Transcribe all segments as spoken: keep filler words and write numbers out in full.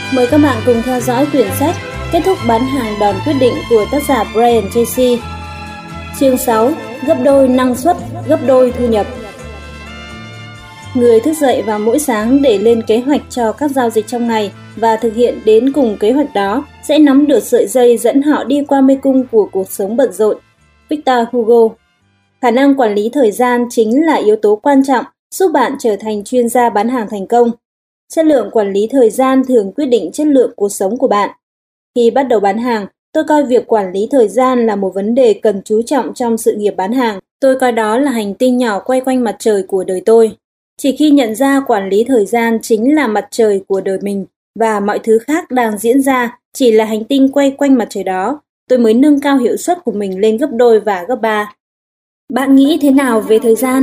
Mời các bạn cùng theo dõi quyển sách Kết thúc bán hàng đòn quyết định của tác giả Brian Tracy. Chương sáu. Gấp đôi năng suất, gấp đôi thu nhập. Người thức dậy vào mỗi sáng để lên kế hoạch cho các giao dịch trong ngày và thực hiện đến cùng kế hoạch đó sẽ nắm được sợi dây dẫn họ đi qua mê cung của cuộc sống bận rộn. Victor Hugo. Khả năng quản lý thời gian chính là yếu tố quan trọng giúp bạn trở thành chuyên gia bán hàng thành công. Chất lượng quản lý thời gian thường quyết định chất lượng cuộc sống của bạn. Khi bắt đầu bán hàng, tôi coi việc quản lý thời gian là một vấn đề cần chú trọng trong sự nghiệp bán hàng. Tôi coi đó là hành tinh nhỏ quay quanh mặt trời của đời tôi. Chỉ khi nhận ra quản lý thời gian chính là mặt trời của đời mình và mọi thứ khác đang diễn ra chỉ là hành tinh quay quanh mặt trời đó, tôi mới nâng cao hiệu suất của mình lên gấp đôi và gấp ba. Bạn nghĩ thế nào về thời gian?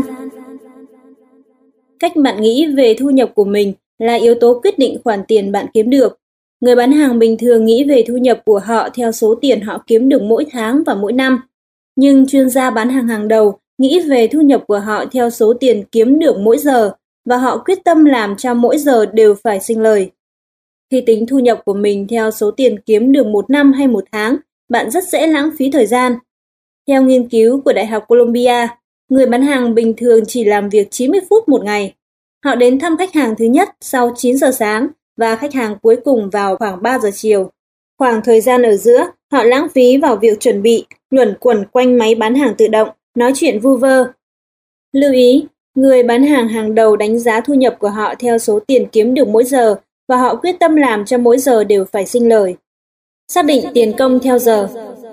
Cách bạn nghĩ về thu nhập của mình là yếu tố quyết định khoản tiền bạn kiếm được. Người bán hàng bình thường nghĩ về thu nhập của họ theo số tiền họ kiếm được mỗi tháng và mỗi năm. Nhưng chuyên gia bán hàng hàng đầu nghĩ về thu nhập của họ theo số tiền kiếm được mỗi giờ và họ quyết tâm làm cho mỗi giờ đều phải sinh lời. Khi tính thu nhập của mình theo số tiền kiếm được một năm hay một tháng, bạn rất dễ lãng phí thời gian. Theo nghiên cứu của Đại học Columbia, người bán hàng bình thường chỉ làm việc chín mươi phút một ngày. Họ đến thăm khách hàng thứ nhất sau chín giờ sáng và khách hàng cuối cùng vào khoảng ba giờ chiều. Khoảng thời gian ở giữa, họ lãng phí vào việc chuẩn bị, luẩn quẩn quanh máy bán hàng tự động, nói chuyện vu vơ. Lưu ý, người bán hàng hàng đầu đánh giá thu nhập của họ theo số tiền kiếm được mỗi giờ và họ quyết tâm làm cho mỗi giờ đều phải sinh lời. Xác định tiền công theo giờ.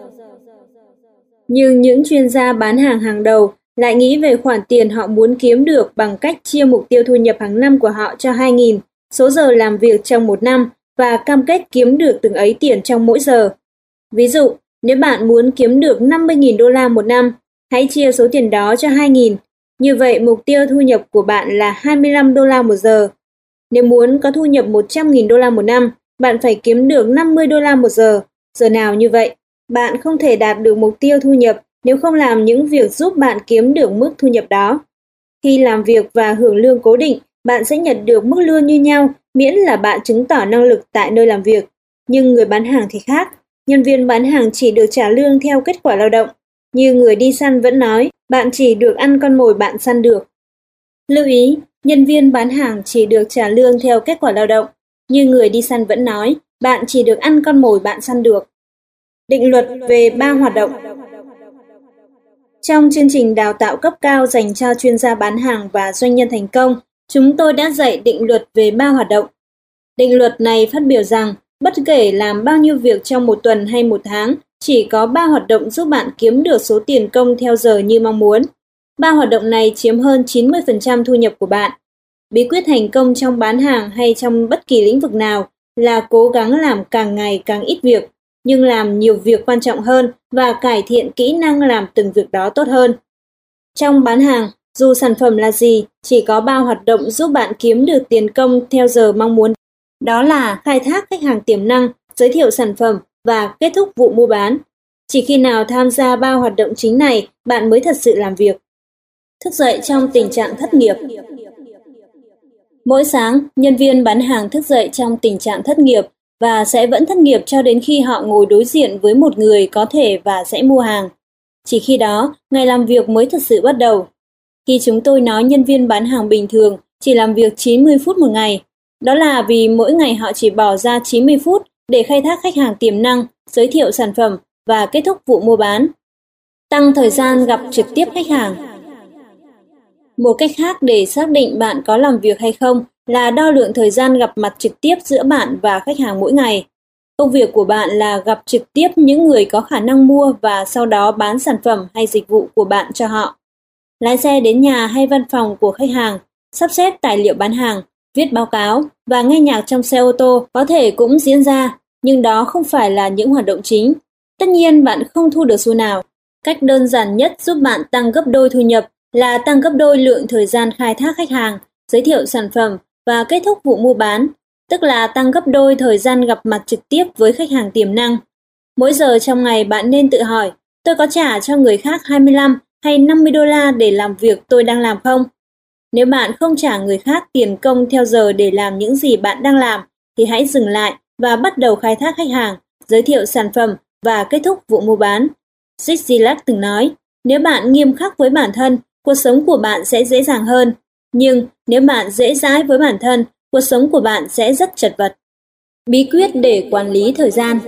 Nhưng những chuyên gia bán hàng hàng đầu lại nghĩ về khoản tiền họ muốn kiếm được bằng cách chia mục tiêu thu nhập hàng năm của họ cho hai nghìn số giờ làm việc trong một năm và cam kết kiếm được từng ấy tiền trong mỗi giờ. Ví dụ, nếu bạn muốn kiếm được năm mươi nghìn đô la một năm, hãy chia số tiền đó cho hai nghìn. Như vậy, mục tiêu thu nhập của bạn là hai mươi lăm đô la một giờ. Nếu muốn có thu nhập một trăm nghìn đô la một năm, bạn phải kiếm được năm mươi đô la một giờ. Giờ nào như vậy, bạn không thể đạt được mục tiêu thu nhập nếu không làm những việc giúp bạn kiếm được mức thu nhập đó. Khi làm việc và hưởng lương cố định, bạn sẽ nhận được mức lương như nhau miễn là bạn chứng tỏ năng lực tại nơi làm việc. Nhưng người bán hàng thì khác. Nhân viên bán hàng chỉ được trả lương theo kết quả lao động. Như người đi săn vẫn nói, bạn chỉ được ăn con mồi bạn săn được. Lưu ý, nhân viên bán hàng chỉ được trả lương theo kết quả lao động. Như người đi săn vẫn nói, bạn chỉ được ăn con mồi bạn săn được. Định luật về ba hoạt động. Trong chương trình đào tạo cấp cao dành cho chuyên gia bán hàng và doanh nhân thành công, chúng tôi đã dạy định luật về ba hoạt động. Định luật này phát biểu rằng, bất kể làm bao nhiêu việc trong một tuần hay một tháng, chỉ có ba hoạt động giúp bạn kiếm được số tiền công theo giờ như mong muốn. Ba hoạt động này chiếm hơn chín mươi phần trăm thu nhập của bạn. Bí quyết thành công trong bán hàng hay trong bất kỳ lĩnh vực nào là cố gắng làm càng ngày càng ít việc, nhưng làm nhiều việc quan trọng hơn và cải thiện kỹ năng làm từng việc đó tốt hơn. Trong bán hàng, dù sản phẩm là gì, chỉ có ba hoạt động giúp bạn kiếm được tiền công theo giờ mong muốn. Đó là khai thác khách hàng tiềm năng, giới thiệu sản phẩm và kết thúc vụ mua bán. Chỉ khi nào tham gia ba hoạt động chính này, bạn mới thật sự làm việc. Thức dậy trong tình trạng thất nghiệp. Mỗi sáng, nhân viên bán hàng thức dậy trong tình trạng thất nghiệp và sẽ vẫn thất nghiệp cho đến khi họ ngồi đối diện với một người có thể và sẽ mua hàng. Chỉ khi đó, ngày làm việc mới thật sự bắt đầu. Khi chúng tôi nói nhân viên bán hàng bình thường chỉ làm việc chín mươi phút một ngày, đó là vì mỗi ngày họ chỉ bỏ ra chín mươi phút để khai thác khách hàng tiềm năng, giới thiệu sản phẩm và kết thúc vụ mua bán. Tăng thời gian gặp trực tiếp khách hàng. Một cách khác để xác định bạn có làm việc hay không là đo lượng thời gian gặp mặt trực tiếp giữa bạn và khách hàng mỗi ngày. Công việc của bạn là gặp trực tiếp những người có khả năng mua và sau đó bán sản phẩm hay dịch vụ của bạn cho họ. Lái xe đến nhà hay văn phòng của khách hàng, sắp xếp tài liệu bán hàng, viết báo cáo và nghe nhạc trong xe ô tô có thể cũng diễn ra, nhưng đó không phải là những hoạt động chính. Tất nhiên bạn không thu được xu nào. Cách đơn giản nhất giúp bạn tăng gấp đôi thu nhập là tăng gấp đôi lượng thời gian khai thác khách hàng, giới thiệu sản phẩm và kết thúc vụ mua bán, tức là tăng gấp đôi thời gian gặp mặt trực tiếp với khách hàng tiềm năng. Mỗi giờ trong ngày bạn nên tự hỏi, tôi có trả cho người khác hai mươi lăm hay năm mươi đô la để làm việc tôi đang làm không? Nếu bạn không trả người khác tiền công theo giờ để làm những gì bạn đang làm, thì hãy dừng lại và bắt đầu khai thác khách hàng, giới thiệu sản phẩm và kết thúc vụ mua bán. Zig Ziglar từng nói, nếu bạn nghiêm khắc với bản thân, cuộc sống của bạn sẽ dễ dàng hơn. Nhưng nếu bạn dễ dãi với bản thân, cuộc sống của bạn sẽ rất chật vật. Bí quyết để quản lý thời gian.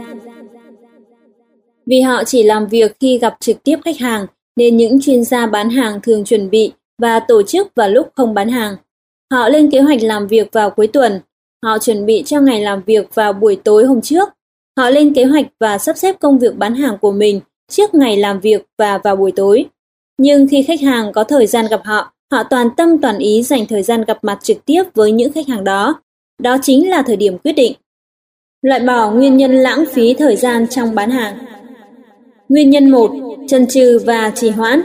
Vì họ chỉ làm việc khi gặp trực tiếp khách hàng, nên những chuyên gia bán hàng thường chuẩn bị và tổ chức vào lúc không bán hàng. Họ lên kế hoạch làm việc vào cuối tuần. Họ chuẩn bị cho ngày làm việc vào buổi tối hôm trước. Họ lên kế hoạch và sắp xếp công việc bán hàng của mình trước ngày làm việc và vào buổi tối. Nhưng khi khách hàng có thời gian gặp họ, họ toàn tâm toàn ý dành thời gian gặp mặt trực tiếp với những khách hàng đó. Đó chính là thời điểm quyết định. Loại bỏ nguyên nhân lãng phí thời gian trong bán hàng. Nguyên nhân một. Chần chừ và trì hoãn.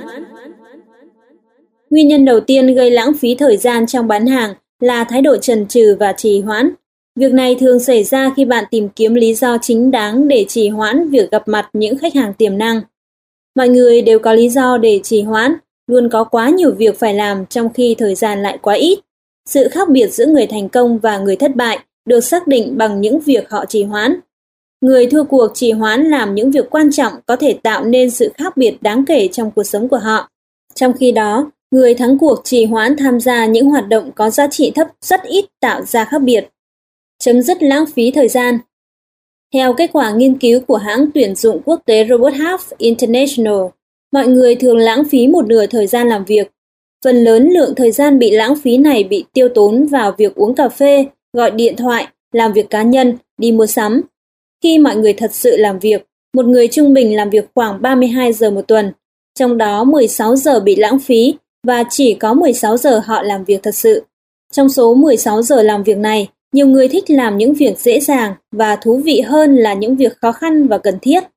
Nguyên nhân đầu tiên gây lãng phí thời gian trong bán hàng là thái độ chần chừ và trì hoãn. Việc này thường xảy ra khi bạn tìm kiếm lý do chính đáng để trì hoãn việc gặp mặt những khách hàng tiềm năng. Mọi người đều có lý do để trì hoãn, luôn có quá nhiều việc phải làm trong khi thời gian lại quá ít. Sự khác biệt giữa người thành công và người thất bại được xác định bằng những việc họ trì hoãn. Người thua cuộc trì hoãn làm những việc quan trọng có thể tạo nên sự khác biệt đáng kể trong cuộc sống của họ. Trong khi đó, người thắng cuộc trì hoãn tham gia những hoạt động có giá trị thấp rất ít tạo ra khác biệt. Chấm dứt lãng phí thời gian. Theo kết quả nghiên cứu của hãng tuyển dụng quốc tế Robert Half International, mọi người thường lãng phí một nửa thời gian làm việc. Phần lớn lượng thời gian bị lãng phí này bị tiêu tốn vào việc uống cà phê, gọi điện thoại, làm việc cá nhân, đi mua sắm. Khi mọi người thật sự làm việc, một người trung bình làm việc khoảng ba mươi hai giờ một tuần, trong đó mười sáu giờ bị lãng phí và chỉ có mười sáu giờ họ làm việc thật sự. Trong số mười sáu giờ làm việc này, nhiều người thích làm những việc dễ dàng và thú vị hơn là những việc khó khăn và cần thiết.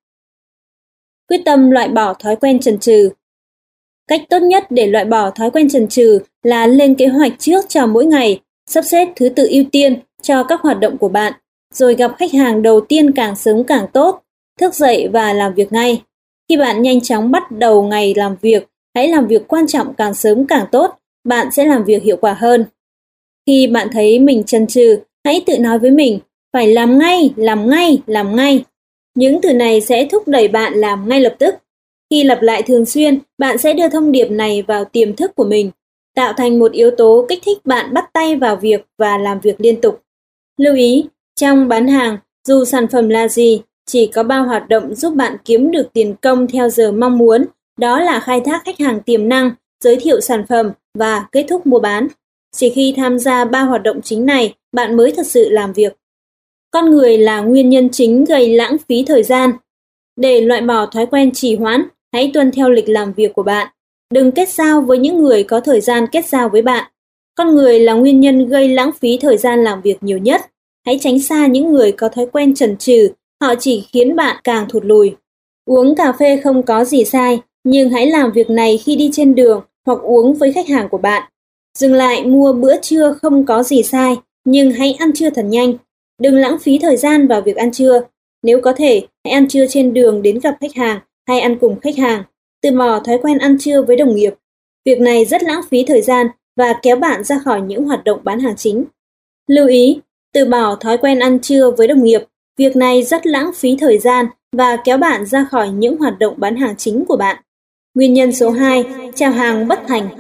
Quyết tâm loại bỏ thói quen chần chừ. Cách tốt nhất để loại bỏ thói quen chần chừ là lên kế hoạch trước cho mỗi ngày, sắp xếp thứ tự ưu tiên cho các hoạt động của bạn, rồi gặp khách hàng đầu tiên càng sớm càng tốt, thức dậy và làm việc ngay. Khi bạn nhanh chóng bắt đầu ngày làm việc, hãy làm việc quan trọng càng sớm càng tốt, bạn sẽ làm việc hiệu quả hơn. Khi bạn thấy mình chần chừ, hãy tự nói với mình, phải làm ngay, làm ngay, làm ngay. Những từ này sẽ thúc đẩy bạn làm ngay lập tức. Khi lặp lại thường xuyên, bạn sẽ đưa thông điệp này vào tiềm thức của mình, tạo thành một yếu tố kích thích bạn bắt tay vào việc và làm việc liên tục. Lưu ý, trong bán hàng, dù sản phẩm là gì, chỉ có ba hoạt động giúp bạn kiếm được tiền công theo giờ mong muốn, đó là khai thác khách hàng tiềm năng, giới thiệu sản phẩm và kết thúc mua bán. Chỉ khi tham gia ba hoạt động chính này, bạn mới thật sự làm việc. Con người là nguyên nhân chính gây lãng phí thời gian. Để loại bỏ thói quen trì hoãn, hãy tuân theo lịch làm việc của bạn. Đừng kết giao với những người có thời gian kết giao với bạn. Con người là nguyên nhân gây lãng phí thời gian làm việc nhiều nhất. Hãy tránh xa những người có thói quen chần chừ, họ chỉ khiến bạn càng thụt lùi. Uống cà phê không có gì sai, nhưng hãy làm việc này khi đi trên đường hoặc uống với khách hàng của bạn. Dừng lại mua bữa trưa không có gì sai, nhưng hãy ăn trưa thật nhanh. Đừng lãng phí thời gian vào việc ăn trưa. Nếu có thể, hãy ăn trưa trên đường đến gặp khách hàng hay ăn cùng khách hàng. Từ bỏ thói quen ăn trưa với đồng nghiệp. Việc này rất lãng phí thời gian và kéo bạn ra khỏi những hoạt động bán hàng chính. Lưu ý, từ bỏ thói quen ăn trưa với đồng nghiệp. Việc này rất lãng phí thời gian và kéo bạn ra khỏi những hoạt động bán hàng chính của bạn. Nguyên nhân số hai, chào hàng bất thành.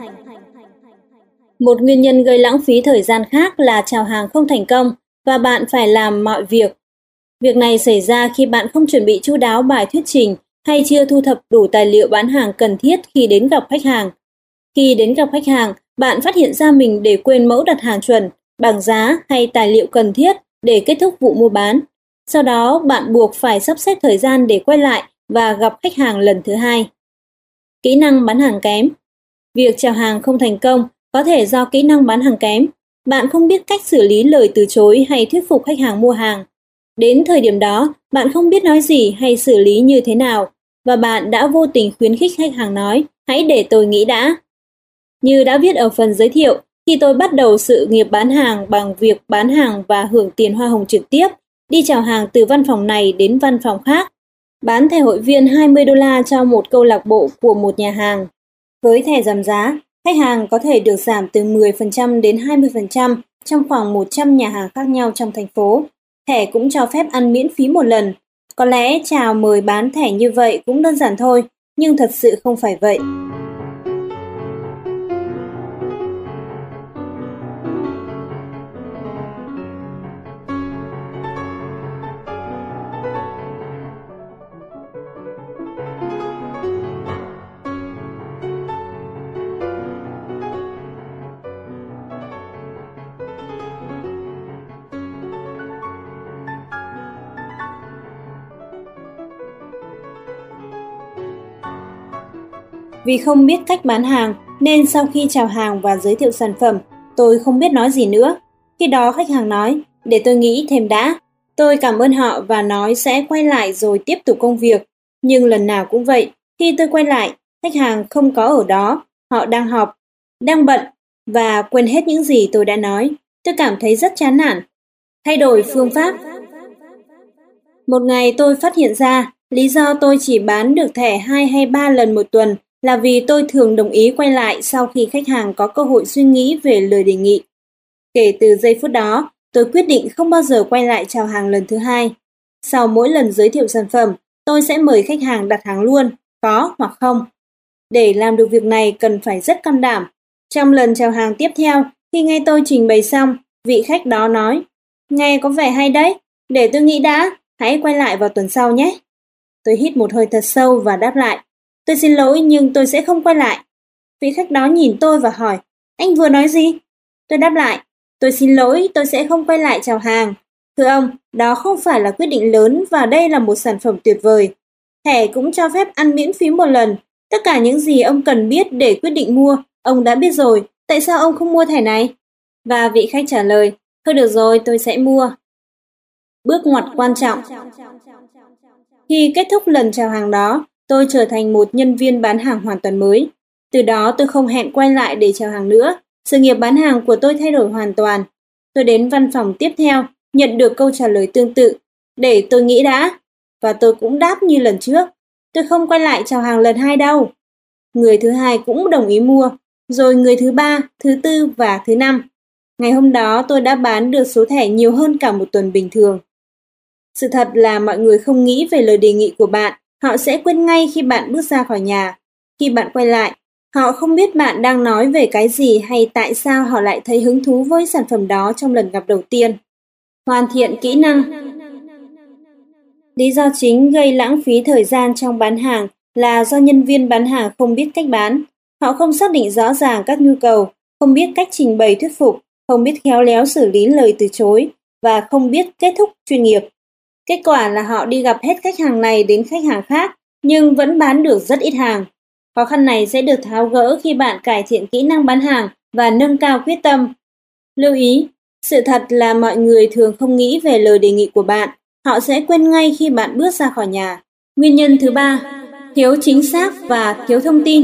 Một nguyên nhân gây lãng phí thời gian khác là chào hàng không thành công và bạn phải làm mọi việc. Việc này xảy ra khi bạn không chuẩn bị chu đáo bài thuyết trình hay chưa thu thập đủ tài liệu bán hàng cần thiết khi đến gặp khách hàng. Khi đến gặp khách hàng, bạn phát hiện ra mình để quên mẫu đặt hàng chuẩn, bảng giá hay tài liệu cần thiết để kết thúc vụ mua bán. Sau đó, bạn buộc phải sắp xếp thời gian để quay lại và gặp khách hàng lần thứ hai. Kỹ năng bán hàng kém. Việc chào hàng không thành công có thể do kỹ năng bán hàng kém. Bạn không biết cách xử lý lời từ chối hay thuyết phục khách hàng mua hàng. Đến thời điểm đó, bạn không biết nói gì hay xử lý như thế nào, và bạn đã vô tình khuyến khích khách hàng nói, hãy để tôi nghĩ đã. Như đã viết ở phần giới thiệu, khi tôi bắt đầu sự nghiệp bán hàng bằng việc bán hàng và hưởng tiền hoa hồng trực tiếp, đi chào hàng từ văn phòng này đến văn phòng khác, bán thẻ hội viên hai mươi đô la cho một câu lạc bộ của một nhà hàng. Với thẻ giảm giá, khách hàng có thể được giảm từ mười phần trăm đến hai mươi phần trăm trong khoảng một trăm nhà hàng khác nhau trong thành phố. Thẻ cũng cho phép ăn miễn phí một lần. Có lẽ chào mời bán thẻ như vậy cũng đơn giản thôi, nhưng thật sự không phải vậy. Vì không biết cách bán hàng, nên sau khi chào hàng và giới thiệu sản phẩm, tôi không biết nói gì nữa. Khi đó khách hàng nói, để tôi nghĩ thêm đã. Tôi cảm ơn họ và nói sẽ quay lại rồi tiếp tục công việc. Nhưng lần nào cũng vậy, khi tôi quay lại, khách hàng không có ở đó, họ đang họp, đang bận và quên hết những gì tôi đã nói. Tôi cảm thấy rất chán nản. Thay đổi phương pháp. Một ngày tôi phát hiện ra, lý do tôi chỉ bán được thẻ hai hay ba lần một tuần là vì tôi thường đồng ý quay lại sau khi khách hàng có cơ hội suy nghĩ về lời đề nghị. Kể từ giây phút đó, tôi quyết định không bao giờ quay lại chào hàng lần thứ hai. Sau mỗi lần giới thiệu sản phẩm, tôi sẽ mời khách hàng đặt hàng luôn, có hoặc không. Để làm được việc này cần phải rất can đảm. Trong lần chào hàng tiếp theo, khi nghe tôi trình bày xong, vị khách đó nói, nghe có vẻ hay đấy, để tôi nghĩ đã, hãy quay lại vào tuần sau nhé. Tôi hít một hơi thật sâu và đáp lại, tôi xin lỗi nhưng tôi sẽ không quay lại. Vị khách đó nhìn tôi và hỏi, anh vừa nói gì? Tôi đáp lại, tôi xin lỗi, tôi sẽ không quay lại chào hàng. Thưa ông, đó không phải là quyết định lớn và đây là một sản phẩm tuyệt vời. Thẻ cũng cho phép ăn miễn phí một lần. Tất cả những gì ông cần biết để quyết định mua, ông đã biết rồi. Tại sao ông không mua thẻ này? Và vị khách trả lời, thôi được rồi, tôi sẽ mua. Bước ngoặt quan trọng. Khi kết thúc lần chào hàng đó, tôi trở thành một nhân viên bán hàng hoàn toàn mới. Từ đó tôi không hẹn quay lại để chào hàng nữa. Sự nghiệp bán hàng của tôi thay đổi hoàn toàn. Tôi đến văn phòng tiếp theo, nhận được câu trả lời tương tự. Để tôi nghĩ đã. Và tôi cũng đáp như lần trước. Tôi không quay lại chào hàng lần hai đâu. Người thứ hai cũng đồng ý mua. Rồi người thứ ba, thứ tư và thứ năm. Ngày hôm đó tôi đã bán được số thẻ nhiều hơn cả một tuần bình thường. Sự thật là mọi người không nghĩ về lời đề nghị của bạn. Họ sẽ quên ngay khi bạn bước ra khỏi nhà. Khi bạn quay lại, họ không biết bạn đang nói về cái gì hay tại sao họ lại thấy hứng thú với sản phẩm đó trong lần gặp đầu tiên. Hoàn thiện kỹ năng. Lý do chính gây lãng phí thời gian trong bán hàng là do nhân viên bán hàng không biết cách bán. Họ không xác định rõ ràng các nhu cầu, không biết cách trình bày thuyết phục, không biết khéo léo xử lý lời từ chối và không biết kết thúc chuyên nghiệp. Kết quả là họ đi gặp hết khách hàng này đến khách hàng khác, nhưng vẫn bán được rất ít hàng. Khó khăn này sẽ được tháo gỡ khi bạn cải thiện kỹ năng bán hàng và nâng cao quyết tâm. Lưu ý, sự thật là mọi người thường không nghĩ về lời đề nghị của bạn. Họ sẽ quên ngay khi bạn bước ra khỏi nhà. Nguyên nhân thứ ba, thiếu chính xác và thiếu thông tin.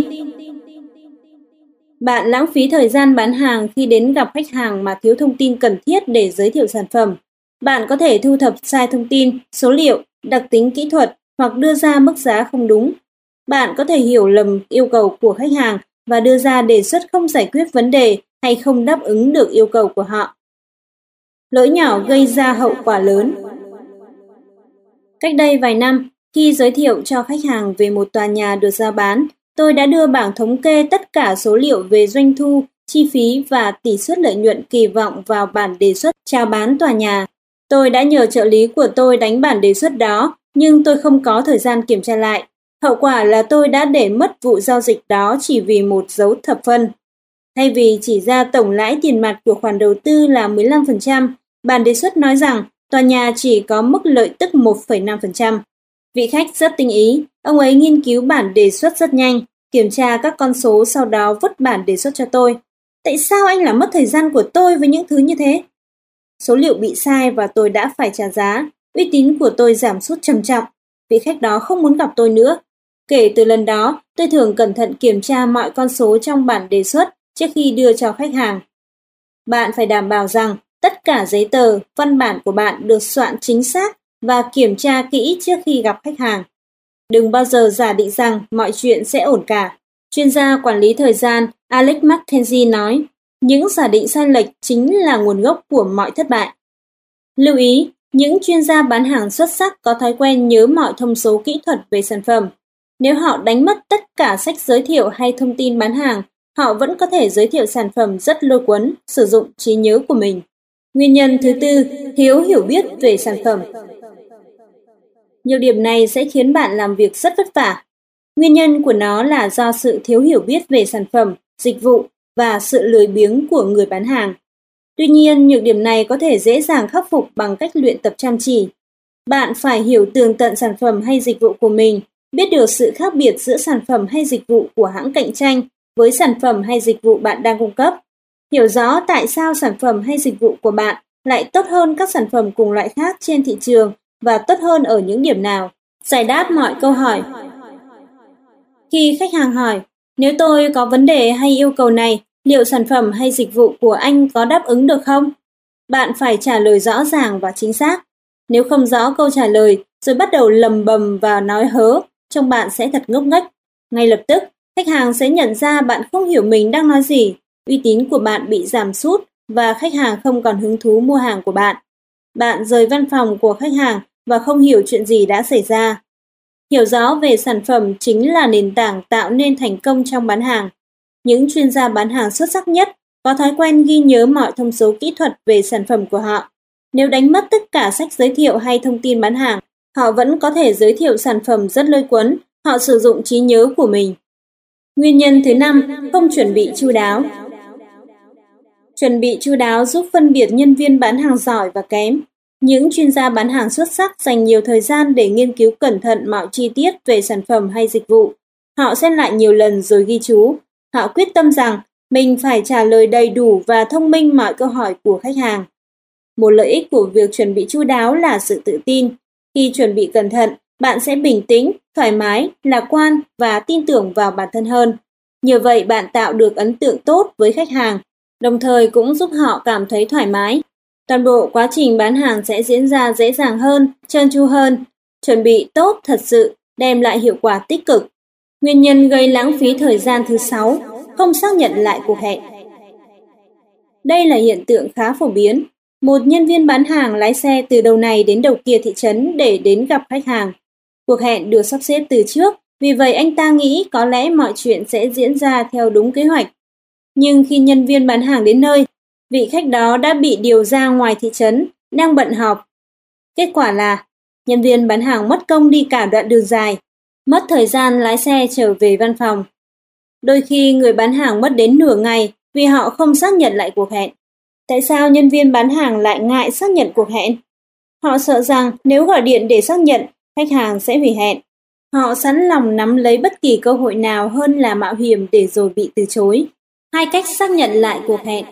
Bạn lãng phí thời gian bán hàng khi đến gặp khách hàng mà thiếu thông tin cần thiết để giới thiệu sản phẩm. Bạn có thể thu thập sai thông tin, số liệu, đặc tính kỹ thuật hoặc đưa ra mức giá không đúng. Bạn có thể hiểu lầm yêu cầu của khách hàng và đưa ra đề xuất không giải quyết vấn đề hay không đáp ứng được yêu cầu của họ. Lỗi nhỏ gây ra hậu quả lớn. Cách đây vài năm, khi giới thiệu cho khách hàng về một tòa nhà được rao bán, tôi đã đưa bảng thống kê tất cả số liệu về doanh thu, chi phí và tỷ suất lợi nhuận kỳ vọng vào bản đề xuất chào bán tòa nhà. Tôi đã nhờ trợ lý của tôi đánh bản đề xuất đó, nhưng tôi không có thời gian kiểm tra lại. Hậu quả là tôi đã để mất vụ giao dịch đó chỉ vì một dấu thập phân. Thay vì chỉ ra tổng lãi tiền mặt của khoản đầu tư là mười lăm phần trăm, bản đề xuất nói rằng tòa nhà chỉ có mức lợi tức một phẩy năm phần trăm. Vị khách rất tinh ý, ông ấy nghiên cứu bản đề xuất rất nhanh, kiểm tra các con số sau đó vứt bản đề xuất cho tôi. Tại sao anh làm mất thời gian của tôi với những thứ như thế? Số liệu bị sai và tôi đã phải trả giá. Uy tín của tôi giảm sút trầm trọng. Vị khách đó không muốn gặp tôi nữa. Kể từ lần đó, tôi thường cẩn thận kiểm tra mọi con số trong bản đề xuất trước khi đưa cho khách hàng. Bạn phải đảm bảo rằng tất cả giấy tờ, văn bản của bạn được soạn chính xác và kiểm tra kỹ trước khi gặp khách hàng. Đừng bao giờ giả định rằng mọi chuyện sẽ ổn cả. Chuyên gia quản lý thời gian Alex McKenzie nói, những giả định sai lệch chính là nguồn gốc của mọi thất bại. Lưu ý, Những chuyên gia bán hàng xuất sắc có thói quen nhớ mọi thông số kỹ thuật về sản phẩm. Nếu họ đánh mất tất cả sách giới thiệu hay thông tin bán hàng, họ vẫn có thể giới thiệu sản phẩm rất lôi cuốn, sử dụng trí nhớ của mình. Nguyên nhân thứ tư, thiếu hiểu biết về sản phẩm. Nhiều điểm này sẽ khiến bạn làm việc rất vất vả. Nguyên nhân của nó là do sự thiếu hiểu biết về sản phẩm, dịch vụ và sự lười biếng của người bán hàng. Tuy nhiên, nhược điểm này có thể dễ dàng khắc phục bằng cách luyện tập chăm chỉ. Bạn phải hiểu tường tận sản phẩm hay dịch vụ của mình, biết được sự khác biệt giữa sản phẩm hay dịch vụ của hãng cạnh tranh với sản phẩm hay dịch vụ bạn đang cung cấp. Hiểu rõ tại sao sản phẩm hay dịch vụ của bạn lại tốt hơn các sản phẩm cùng loại khác trên thị trường và tốt hơn ở những điểm nào. Giải đáp mọi câu hỏi. Khi khách hàng hỏi, nếu tôi có vấn đề hay yêu cầu này, liệu sản phẩm hay dịch vụ của anh có đáp ứng được không? Bạn phải trả lời rõ ràng và chính xác. Nếu không rõ câu trả lời, rồi bắt đầu lầm bầm và nói hớ, trông bạn sẽ thật ngốc nghếch. Ngay lập tức, khách hàng sẽ nhận ra bạn không hiểu mình đang nói gì, uy tín của bạn bị giảm sút và khách hàng không còn hứng thú mua hàng của bạn. Bạn rời văn phòng của khách hàng và không hiểu chuyện gì đã xảy ra. Hiểu rõ về sản phẩm chính là nền tảng tạo nên thành công trong bán hàng. Những chuyên gia bán hàng xuất sắc nhất có thói quen ghi nhớ mọi thông số kỹ thuật về sản phẩm của họ. Nếu đánh mất tất cả sách giới thiệu hay thông tin bán hàng, họ vẫn có thể giới thiệu sản phẩm rất lôi cuốn, họ sử dụng trí nhớ của mình. Nguyên nhân thứ năm, không chuẩn bị chu đáo. Chuẩn bị chu đáo giúp phân biệt nhân viên bán hàng giỏi và kém. Những chuyên gia bán hàng xuất sắc dành nhiều thời gian để nghiên cứu cẩn thận mọi chi tiết về sản phẩm hay dịch vụ. Họ xem lại nhiều lần rồi ghi chú. Họ quyết tâm rằng mình phải trả lời đầy đủ và thông minh mọi câu hỏi của khách hàng. Một lợi ích của việc chuẩn bị chu đáo là sự tự tin. Khi chuẩn bị cẩn thận, bạn sẽ bình tĩnh, thoải mái, lạc quan và tin tưởng vào bản thân hơn. Nhờ vậy bạn tạo được ấn tượng tốt với khách hàng, đồng thời cũng giúp họ cảm thấy thoải mái. Toàn bộ quá trình bán hàng sẽ diễn ra dễ dàng hơn, trơn tru hơn. Chuẩn bị tốt thật sự đem lại hiệu quả tích cực. Nguyên nhân gây lãng phí thời gian thứ sáu, không xác nhận lại cuộc hẹn. Đây là hiện tượng khá phổ biến. Một nhân viên bán hàng lái xe từ đầu này đến đầu kia thị trấn để đến gặp khách hàng. Cuộc hẹn được sắp xếp từ trước, vì vậy anh ta nghĩ có lẽ mọi chuyện sẽ diễn ra theo đúng kế hoạch. Nhưng khi nhân viên bán hàng đến nơi, vị khách đó đã bị điều ra ngoài thị trấn, đang bận họp. Kết quả là, nhân viên bán hàng mất công đi cả đoạn đường dài, mất thời gian lái xe trở về văn phòng. Đôi khi người bán hàng mất đến nửa ngày vì họ không xác nhận lại cuộc hẹn. Tại sao nhân viên bán hàng lại ngại xác nhận cuộc hẹn? Họ sợ rằng nếu gọi điện để xác nhận, khách hàng sẽ hủy hẹn. Họ sẵn lòng nắm lấy bất kỳ cơ hội nào hơn là mạo hiểm để rồi bị từ chối. Hai cách xác nhận lại cuộc hẹn.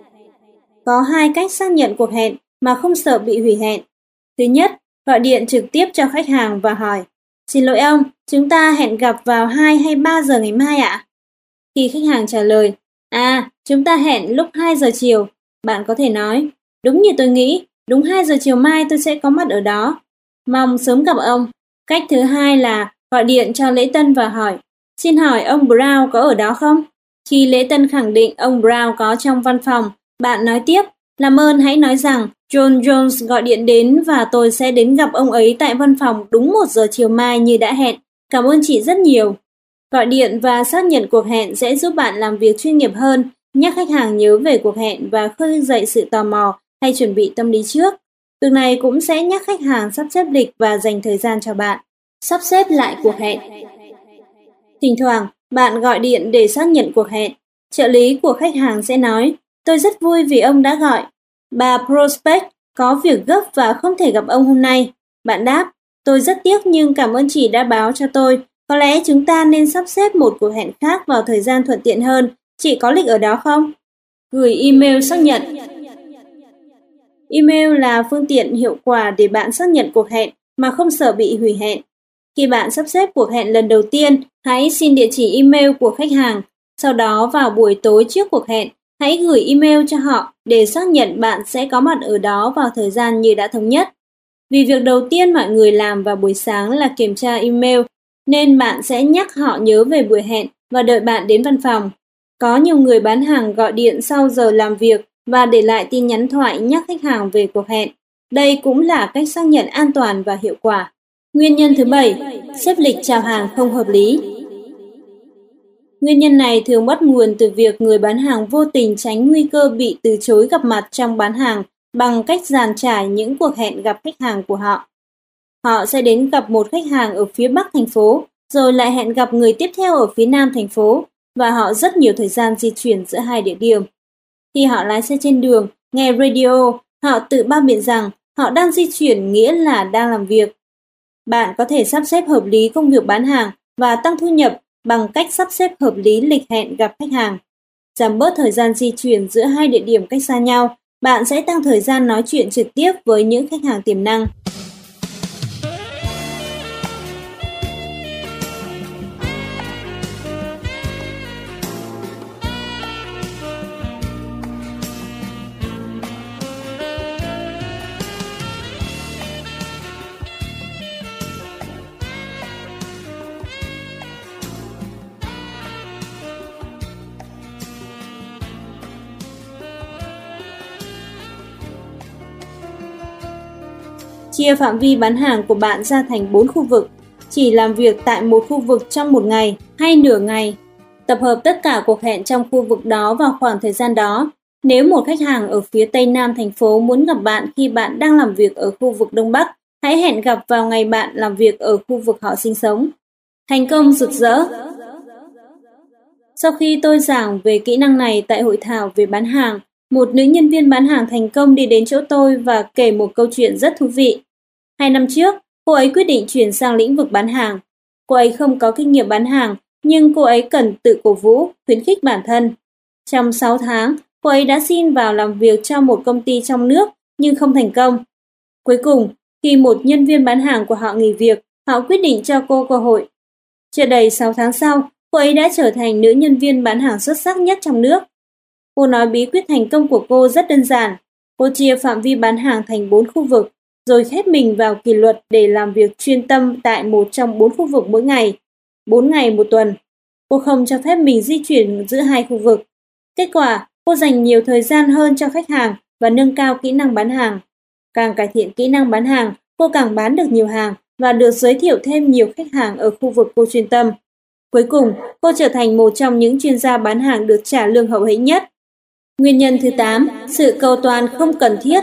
Có hai cách xác nhận cuộc hẹn mà không sợ bị hủy hẹn. Thứ nhất, gọi điện trực tiếp cho khách hàng và hỏi: "Xin lỗi ông, chúng ta hẹn gặp vào hai hay ba giờ ngày mai ạ?" Khi khách hàng trả lời: "À, chúng ta hẹn lúc hai giờ chiều", bạn có thể nói: "Đúng như tôi nghĩ, đúng hai giờ chiều mai tôi sẽ có mặt ở đó. Mong sớm gặp ông." Cách thứ hai là gọi điện cho lễ tân và hỏi: "Xin hỏi ông Brown có ở đó không?" Khi lễ tân khẳng định ông Brown có trong văn phòng, bạn nói tiếp: "Làm ơn hãy nói rằng John Jones gọi điện đến và tôi sẽ đến gặp ông ấy tại văn phòng đúng một giờ chiều mai như đã hẹn. Cảm ơn chị rất nhiều." Gọi điện và xác nhận cuộc hẹn sẽ giúp bạn làm việc chuyên nghiệp hơn, nhắc khách hàng nhớ về cuộc hẹn và khơi dậy sự tò mò hay chuẩn bị tâm lý trước. Việc này cũng sẽ nhắc khách hàng sắp xếp lịch và dành thời gian cho bạn. Sắp xếp lại cuộc hẹn. Thỉnh thoảng, bạn gọi điện để xác nhận cuộc hẹn. Trợ lý của khách hàng sẽ nói: "Tôi rất vui vì ông đã gọi. Bà Prospect có việc gấp và không thể gặp ông hôm nay." Bạn đáp: "Tôi rất tiếc nhưng cảm ơn chị đã báo cho tôi. Có lẽ chúng ta nên sắp xếp một cuộc hẹn khác vào thời gian thuận tiện hơn. Chị có lịch ở đó không?" Gửi email xác nhận. Email là phương tiện hiệu quả để bạn xác nhận cuộc hẹn mà không sợ bị hủy hẹn. Khi bạn sắp xếp cuộc hẹn lần đầu tiên, hãy xin địa chỉ email của khách hàng. Sau đó vào buổi tối trước cuộc hẹn, hãy gửi email cho họ để xác nhận bạn sẽ có mặt ở đó vào thời gian như đã thống nhất. Vì việc đầu tiên mọi người làm vào buổi sáng là kiểm tra email, nên bạn sẽ nhắc họ nhớ về buổi hẹn và đợi bạn đến văn phòng. Có nhiều người bán hàng gọi điện sau giờ làm việc và để lại tin nhắn thoại nhắc khách hàng về cuộc hẹn. Đây cũng là cách xác nhận an toàn và hiệu quả. Nguyên nhân thứ bảy, xếp lịch chào hàng không hợp lý. Nguyên nhân này thường bắt nguồn từ việc người bán hàng vô tình tránh nguy cơ bị từ chối gặp mặt trong bán hàng bằng cách dàn trải những cuộc hẹn gặp khách hàng của họ. Họ sẽ đến gặp một khách hàng ở phía bắc thành phố, rồi lại hẹn gặp người tiếp theo ở phía nam thành phố, và họ rất nhiều thời gian di chuyển giữa hai địa điểm. Khi họ lái xe trên đường, nghe radio, họ tự bao biện rằng họ đang di chuyển nghĩa là đang làm việc. Bạn có thể sắp xếp hợp lý công việc bán hàng và tăng thu nhập bằng cách sắp xếp hợp lý lịch hẹn gặp khách hàng. Giảm bớt thời gian di chuyển giữa hai địa điểm cách xa nhau, bạn sẽ tăng thời gian nói chuyện trực tiếp với những khách hàng tiềm năng. Chia phạm vi bán hàng của bạn ra thành bốn khu vực, chỉ làm việc tại một khu vực trong một ngày hay nửa ngày. Tập hợp tất cả cuộc hẹn trong khu vực đó vào khoảng thời gian đó. Nếu một khách hàng ở phía tây nam thành phố muốn gặp bạn khi bạn đang làm việc ở khu vực đông bắc, hãy hẹn gặp vào ngày bạn làm việc ở khu vực họ sinh sống. Thành công rực rỡ. Sau khi tôi giảng về kỹ năng này tại hội thảo về bán hàng, một nữ nhân viên bán hàng thành công đi đến chỗ tôi và kể một câu chuyện rất thú vị. Hai năm trước, cô ấy quyết định chuyển sang lĩnh vực bán hàng. Cô ấy không có kinh nghiệm bán hàng, nhưng cô ấy cần tự cổ vũ, khuyến khích bản thân. Trong sáu tháng, cô ấy đã xin vào làm việc cho một công ty trong nước, nhưng không thành công. Cuối cùng, khi một nhân viên bán hàng của họ nghỉ việc, họ quyết định cho cô cơ hội. Chưa đầy sáu tháng sau, cô ấy đã trở thành nữ nhân viên bán hàng xuất sắc nhất trong nước. Cô nói bí quyết thành công của cô rất đơn giản. Cô chia phạm vi bán hàng thành bốn khu vực, rồi khép mình vào kỷ luật để làm việc chuyên tâm tại một trong bốn khu vực mỗi ngày, bốn ngày một tuần. Cô không cho phép mình di chuyển giữa hai khu vực. Kết quả, cô dành nhiều thời gian hơn cho khách hàng và nâng cao kỹ năng bán hàng. Càng cải thiện kỹ năng bán hàng, cô càng bán được nhiều hàng và được giới thiệu thêm nhiều khách hàng ở khu vực cô chuyên tâm. Cuối cùng, cô trở thành một trong những chuyên gia bán hàng được trả lương hậu hĩnh nhất. Nguyên nhân thứ tám, sự cầu toàn không cần thiết.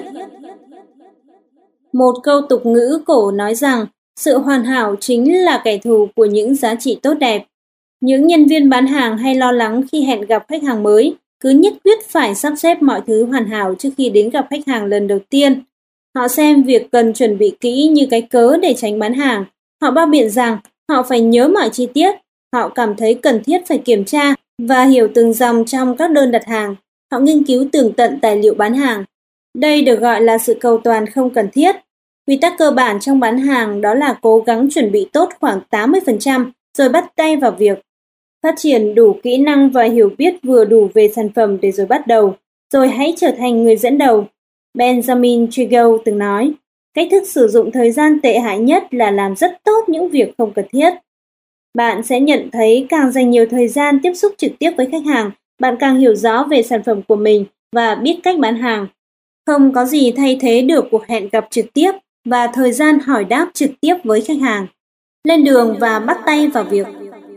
Một câu tục ngữ cổ nói rằng sự hoàn hảo chính là kẻ thù của những giá trị tốt đẹp. Những nhân viên bán hàng hay lo lắng khi hẹn gặp khách hàng mới, cứ nhất quyết phải sắp xếp mọi thứ hoàn hảo trước khi đến gặp khách hàng lần đầu tiên. Họ xem việc cần chuẩn bị kỹ như cái cớ để tránh bán hàng. Họ bao biện rằng họ phải nhớ mọi chi tiết. Họ cảm thấy cần thiết phải kiểm tra và hiểu từng dòng trong các đơn đặt hàng. Họ nghiên cứu tường tận tài liệu bán hàng. Đây được gọi là sự cầu toàn không cần thiết. Quy tắc cơ bản trong bán hàng đó là cố gắng chuẩn bị tốt khoảng tám mươi phần trăm rồi bắt tay vào việc. Phát triển đủ kỹ năng và hiểu biết vừa đủ về sản phẩm để rồi bắt đầu, rồi hãy trở thành người dẫn đầu. Benjamin Trigo từng nói, cách thức sử dụng thời gian tệ hại nhất là làm rất tốt những việc không cần thiết. Bạn sẽ nhận thấy càng dành nhiều thời gian tiếp xúc trực tiếp với khách hàng, bạn càng hiểu rõ về sản phẩm của mình và biết cách bán hàng. Không có gì thay thế được cuộc hẹn gặp trực tiếp và thời gian hỏi đáp trực tiếp với khách hàng. Lên đường và bắt tay vào việc.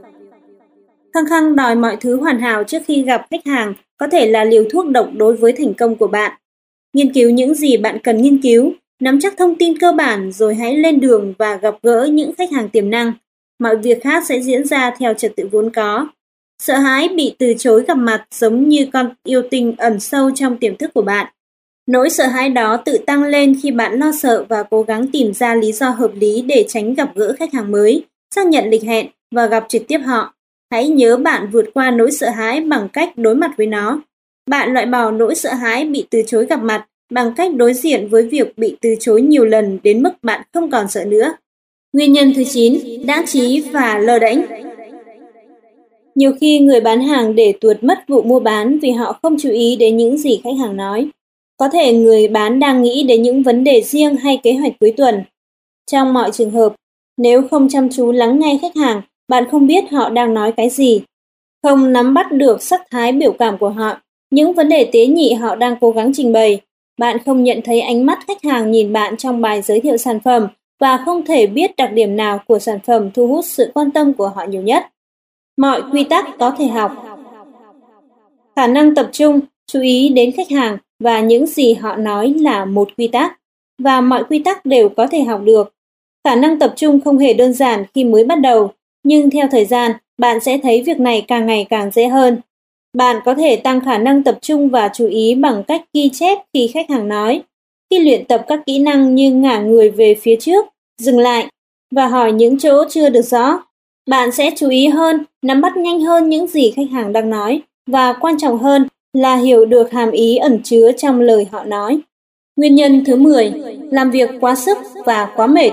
Khăng khăng đòi mọi thứ hoàn hảo trước khi gặp khách hàng có thể là liều thuốc độc đối với thành công của bạn. Nghiên cứu những gì bạn cần nghiên cứu, nắm chắc thông tin cơ bản rồi hãy lên đường và gặp gỡ những khách hàng tiềm năng. Mọi việc khác sẽ diễn ra theo trật tự vốn có. Sợ hãi bị từ chối gặp mặt giống như con yêu tinh ẩn sâu trong tiềm thức của bạn. Nỗi sợ hãi đó tự tăng lên khi bạn lo sợ và cố gắng tìm ra lý do hợp lý để tránh gặp gỡ khách hàng mới, xác nhận lịch hẹn và gặp trực tiếp họ. Hãy nhớ bạn vượt qua nỗi sợ hãi bằng cách đối mặt với nó. Bạn loại bỏ nỗi sợ hãi bị từ chối gặp mặt bằng cách đối diện với việc bị từ chối nhiều lần đến mức bạn không còn sợ nữa. Nguyên nhân thứ chín, đãng trí và lơ đễnh. Nhiều khi người bán hàng để tuột mất vụ mua bán vì họ không chú ý đến những gì khách hàng nói. Có thể người bán đang nghĩ đến những vấn đề riêng hay kế hoạch cuối tuần. Trong mọi trường hợp, nếu không chăm chú lắng nghe khách hàng, bạn không biết họ đang nói cái gì. Không nắm bắt được sắc thái biểu cảm của họ, những vấn đề tế nhị họ đang cố gắng trình bày. Bạn không nhận thấy ánh mắt khách hàng nhìn bạn trong bài giới thiệu sản phẩm và không thể biết đặc điểm nào của sản phẩm thu hút sự quan tâm của họ nhiều nhất. Mọi quy tắc có thể học. Khả năng tập trung, chú ý đến khách hàng và những gì họ nói là một quy tắc, và mọi quy tắc đều có thể học được. Khả năng tập trung không hề đơn giản khi mới bắt đầu, nhưng theo thời gian, bạn sẽ thấy việc này càng ngày càng dễ hơn. Bạn có thể tăng khả năng tập trung và chú ý bằng cách ghi chép khi khách hàng nói. Khi luyện tập các kỹ năng như ngả người về phía trước, dừng lại và hỏi những chỗ chưa được rõ, bạn sẽ chú ý hơn, nắm bắt nhanh hơn những gì khách hàng đang nói, và quan trọng hơn là hiểu được hàm ý ẩn chứa trong lời họ nói. Nguyên nhân thứ mười, làm việc quá sức và quá mệt.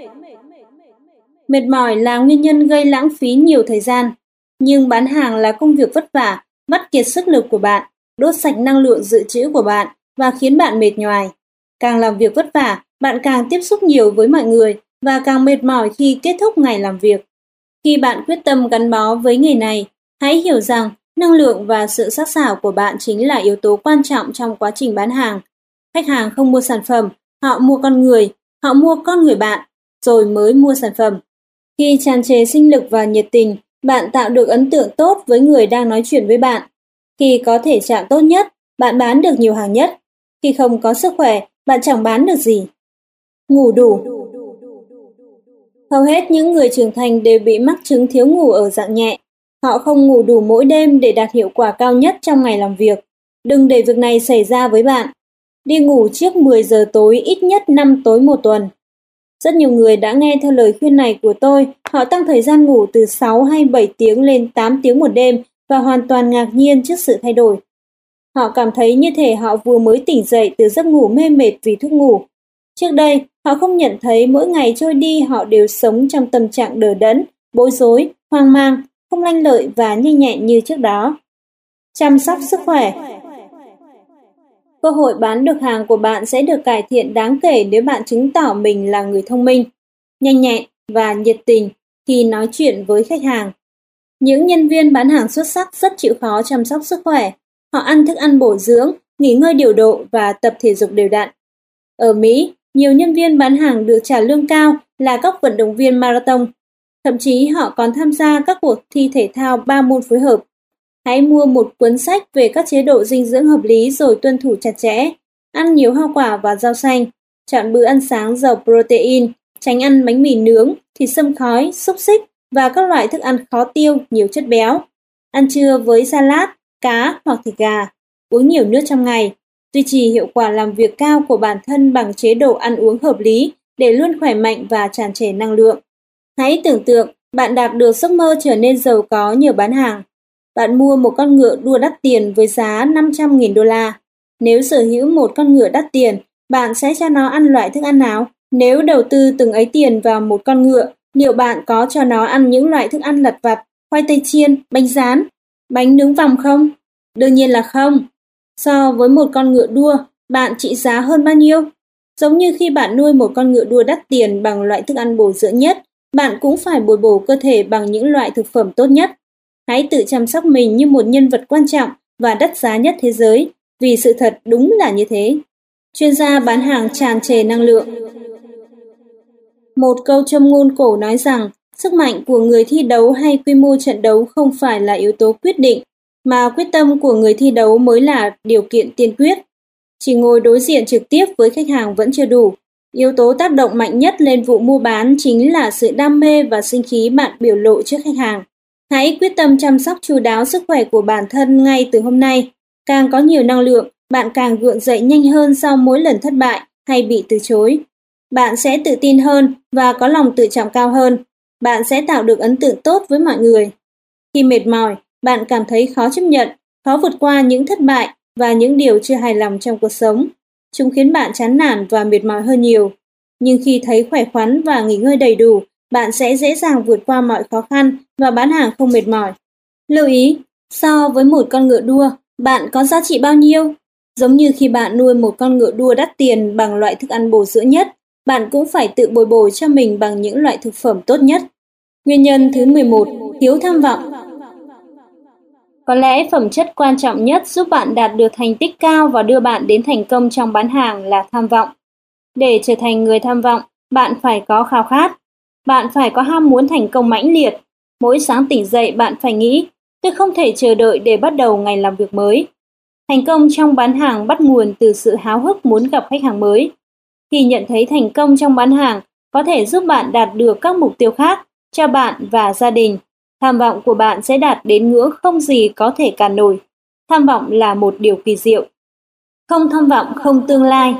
Mệt mỏi là nguyên nhân gây lãng phí nhiều thời gian, nhưng bán hàng là công việc vất vả, vắt kiệt sức lực của bạn, đốt sạch năng lượng dự trữ của bạn và khiến bạn mệt nhoài. Càng làm việc vất vả, bạn càng tiếp xúc nhiều với mọi người và càng mệt mỏi khi kết thúc ngày làm việc. Khi bạn quyết tâm gắn bó với nghề này, hãy hiểu rằng năng lượng và sự sắc sảo của bạn chính là yếu tố quan trọng trong quá trình bán hàng. Khách hàng không mua sản phẩm, họ mua con người, họ mua con người bạn, rồi mới mua sản phẩm. Khi tràn trề sinh lực và nhiệt tình, bạn tạo được ấn tượng tốt với người đang nói chuyện với bạn. Khi có thể trạng tốt nhất, bạn bán được nhiều hàng nhất. Khi không có sức khỏe, bạn chẳng bán được gì. Ngủ đủ. Hầu hết những người trưởng thành đều bị mắc chứng thiếu ngủ ở dạng nhẹ. Họ không ngủ đủ mỗi đêm để đạt hiệu quả cao nhất trong ngày làm việc. Đừng để việc này xảy ra với bạn. Đi ngủ trước mười giờ tối ít nhất năm tối một tuần. Rất nhiều người đã nghe theo lời khuyên này của tôi, họ tăng thời gian ngủ từ sáu hay bảy tiếng lên tám tiếng một đêm và hoàn toàn ngạc nhiên trước sự thay đổi. Họ cảm thấy như thể họ vừa mới tỉnh dậy từ giấc ngủ mê mệt vì thuốc ngủ. Trước đây, họ không nhận thấy mỗi ngày trôi đi họ đều sống trong tâm trạng đờ đẫn, bối rối, hoang mang, không lanh lợi và nhanh nhẹn như trước đó. Chăm sóc sức khỏe. Cơ hội bán được hàng của bạn sẽ được cải thiện đáng kể nếu bạn chứng tỏ mình là người thông minh, nhanh nhẹn và nhiệt tình khi nói chuyện với khách hàng. Những nhân viên bán hàng xuất sắc rất chịu khó chăm sóc sức khỏe. Họ ăn thức ăn bổ dưỡng, nghỉ ngơi điều độ và tập thể dục đều đặn. Ở Mỹ, nhiều nhân viên bán hàng được trả lương cao là các vận động viên marathon. Thậm chí họ còn tham gia các cuộc thi thể thao ba môn phối hợp. Hãy mua một cuốn sách về các chế độ dinh dưỡng hợp lý rồi tuân thủ chặt chẽ. Ăn nhiều hoa quả và rau xanh. Chọn bữa ăn sáng giàu protein, tránh ăn bánh mì nướng, thịt xâm khói, xúc xích và các loại thức ăn khó tiêu, nhiều chất béo. Ăn trưa với salad, cá hoặc thịt gà. Uống nhiều nước trong ngày. Duy trì hiệu quả làm việc cao của bản thân bằng chế độ ăn uống hợp lý để luôn khỏe mạnh và tràn trề năng lượng. Hãy tưởng tượng bạn đạt được giấc mơ trở nên giàu có nhờ bán hàng. Bạn mua một con ngựa đua đắt tiền với giá năm trăm nghìn đô la. Nếu sở hữu một con ngựa đắt tiền, bạn sẽ cho nó ăn loại thức ăn nào? Nếu đầu tư từng ấy tiền vào một con ngựa, liệu bạn có cho nó ăn những loại thức ăn lặt vặt, khoai tây chiên, bánh rán, bánh nướng vòng không? Đương nhiên là không. So với một con ngựa đua, bạn trị giá hơn bao nhiêu? Giống như khi bạn nuôi một con ngựa đua đắt tiền bằng loại thức ăn bổ dưỡng nhất, bạn cũng phải bồi bổ cơ thể bằng những loại thực phẩm tốt nhất. Hãy tự chăm sóc mình như một nhân vật quan trọng và đắt giá nhất thế giới, vì sự thật đúng là như thế. Chuyên gia bán hàng tràn trề năng lượng. Một câu châm ngôn cổ nói rằng, sức mạnh của người thi đấu hay quy mô trận đấu không phải là yếu tố quyết định, mà quyết tâm của người thi đấu mới là điều kiện tiên quyết. Chỉ ngồi đối diện trực tiếp với khách hàng vẫn chưa đủ. Yếu tố tác động mạnh nhất lên vụ mua bán chính là sự đam mê và sinh khí bạn biểu lộ trước khách hàng. Hãy quyết tâm chăm sóc chu đáo sức khỏe của bản thân ngay từ hôm nay. Càng có nhiều năng lượng, bạn càng gượng dậy nhanh hơn sau mỗi lần thất bại hay bị từ chối. Bạn sẽ tự tin hơn và có lòng tự trọng cao hơn. Bạn sẽ tạo được ấn tượng tốt với mọi người. Khi mệt mỏi, bạn cảm thấy khó chấp nhận, khó vượt qua những thất bại và những điều chưa hài lòng trong cuộc sống. Chúng khiến bạn chán nản và mệt mỏi hơn nhiều. Nhưng khi thấy khỏe khoắn và nghỉ ngơi đầy đủ, bạn sẽ dễ dàng vượt qua mọi khó khăn và bán hàng không mệt mỏi. Lưu ý, so với một con ngựa đua, bạn có giá trị bao nhiêu? Giống như khi bạn nuôi một con ngựa đua đắt tiền bằng loại thức ăn bổ dưỡng nhất, bạn cũng phải tự bồi bổ cho mình bằng những loại thực phẩm tốt nhất. Nguyên nhân thứ mười một, thiếu tham vọng. Có lẽ phẩm chất quan trọng nhất giúp bạn đạt được thành tích cao và đưa bạn đến thành công trong bán hàng là tham vọng. Để trở thành người tham vọng, bạn phải có khao khát. Bạn phải có ham muốn thành công mãnh liệt. Mỗi sáng tỉnh dậy bạn phải nghĩ, tôi không thể chờ đợi để bắt đầu ngày làm việc mới. Thành công trong bán hàng bắt nguồn từ sự háo hức muốn gặp khách hàng mới. Khi nhận thấy thành công trong bán hàng có thể giúp bạn đạt được các mục tiêu khác cho bạn và gia đình, tham vọng của bạn sẽ đạt đến ngưỡng không gì có thể cản nổi. Tham vọng là một điều kỳ diệu. Không tham vọng không tương lai.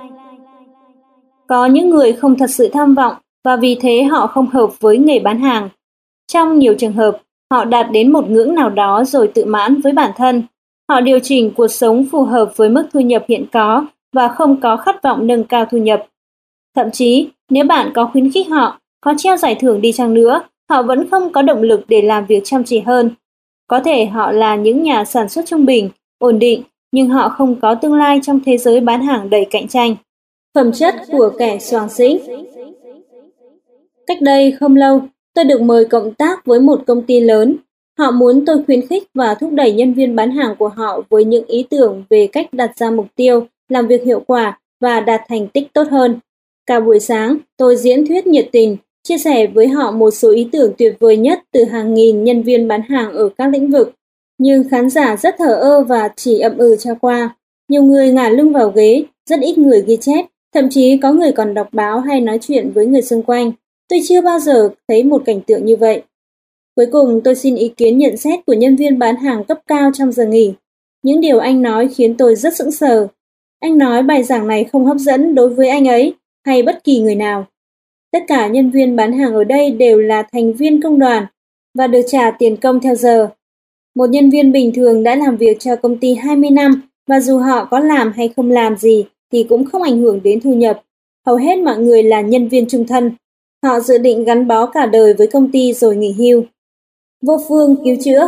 Có những người không thật sự tham vọng và vì thế họ không hợp với nghề bán hàng. Trong nhiều trường hợp, họ đạt đến một ngưỡng nào đó rồi tự mãn với bản thân. Họ điều chỉnh cuộc sống phù hợp với mức thu nhập hiện có và không có khát vọng nâng cao thu nhập. Thậm chí, nếu bạn có khuyến khích họ, có treo giải thưởng đi chăng nữa, họ vẫn không có động lực để làm việc chăm chỉ hơn. Có thể họ là những nhà sản xuất trung bình, ổn định, nhưng họ không có tương lai trong thế giới bán hàng đầy cạnh tranh. Phẩm chất của kẻ soàng xĩnh. Cách đây không lâu, tôi được mời cộng tác với một công ty lớn. Họ muốn tôi khuyến khích và thúc đẩy nhân viên bán hàng của họ với những ý tưởng về cách đặt ra mục tiêu, làm việc hiệu quả và đạt thành tích tốt hơn. Cả buổi sáng, tôi diễn thuyết nhiệt tình, chia sẻ với họ một số ý tưởng tuyệt vời nhất từ hàng nghìn nhân viên bán hàng ở các lĩnh vực. Nhưng khán giả rất thờ ơ và chỉ ậm ừ cho qua. Nhiều người ngả lưng vào ghế, rất ít người ghi chép, thậm chí có người còn đọc báo hay nói chuyện với người xung quanh. Tôi chưa bao giờ thấy một cảnh tượng như vậy. Cuối cùng tôi xin ý kiến nhận xét của nhân viên bán hàng cấp cao trong giờ nghỉ. Những điều anh nói khiến tôi rất sững sờ. Anh nói bài giảng này không hấp dẫn đối với anh ấy hay bất kỳ người nào. Tất cả nhân viên bán hàng ở đây đều là thành viên công đoàn và được trả tiền công theo giờ. Một nhân viên bình thường đã làm việc cho công ty hai mươi năm và dù họ có làm hay không làm gì thì cũng không ảnh hưởng đến thu nhập. Hầu hết mọi người là nhân viên trung thân. Họ dự định gắn bó cả đời với công ty rồi nghỉ hưu. Vô phương cứu chữa.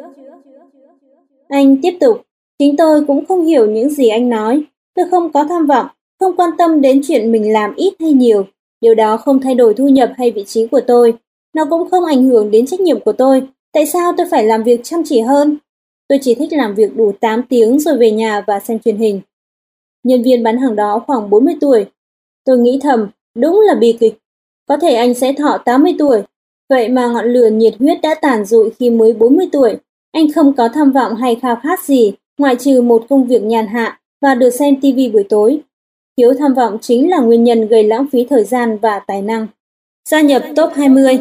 Anh tiếp tục, chính tôi cũng không hiểu những gì anh nói. Tôi không có tham vọng, không quan tâm đến chuyện mình làm ít hay nhiều. Điều đó không thay đổi thu nhập hay vị trí của tôi. Nó cũng không ảnh hưởng đến trách nhiệm của tôi. Tại sao tôi phải làm việc chăm chỉ hơn? Tôi chỉ thích làm việc đủ tám tiếng rồi về nhà và xem truyền hình. Nhân viên bán hàng đó khoảng bốn mươi tuổi. Tôi nghĩ thầm, đúng là bi kịch. Có thể anh sẽ thọ tám mươi tuổi. Vậy mà ngọn lửa nhiệt huyết đã tàn rụi khi mới bốn mươi tuổi. Anh không có tham vọng hay khao khát gì, ngoại trừ một công việc nhàn hạ và được xem ti vi buổi tối. Thiếu tham vọng chính là nguyên nhân gây lãng phí thời gian và tài năng. Gia nhập top hai mươi.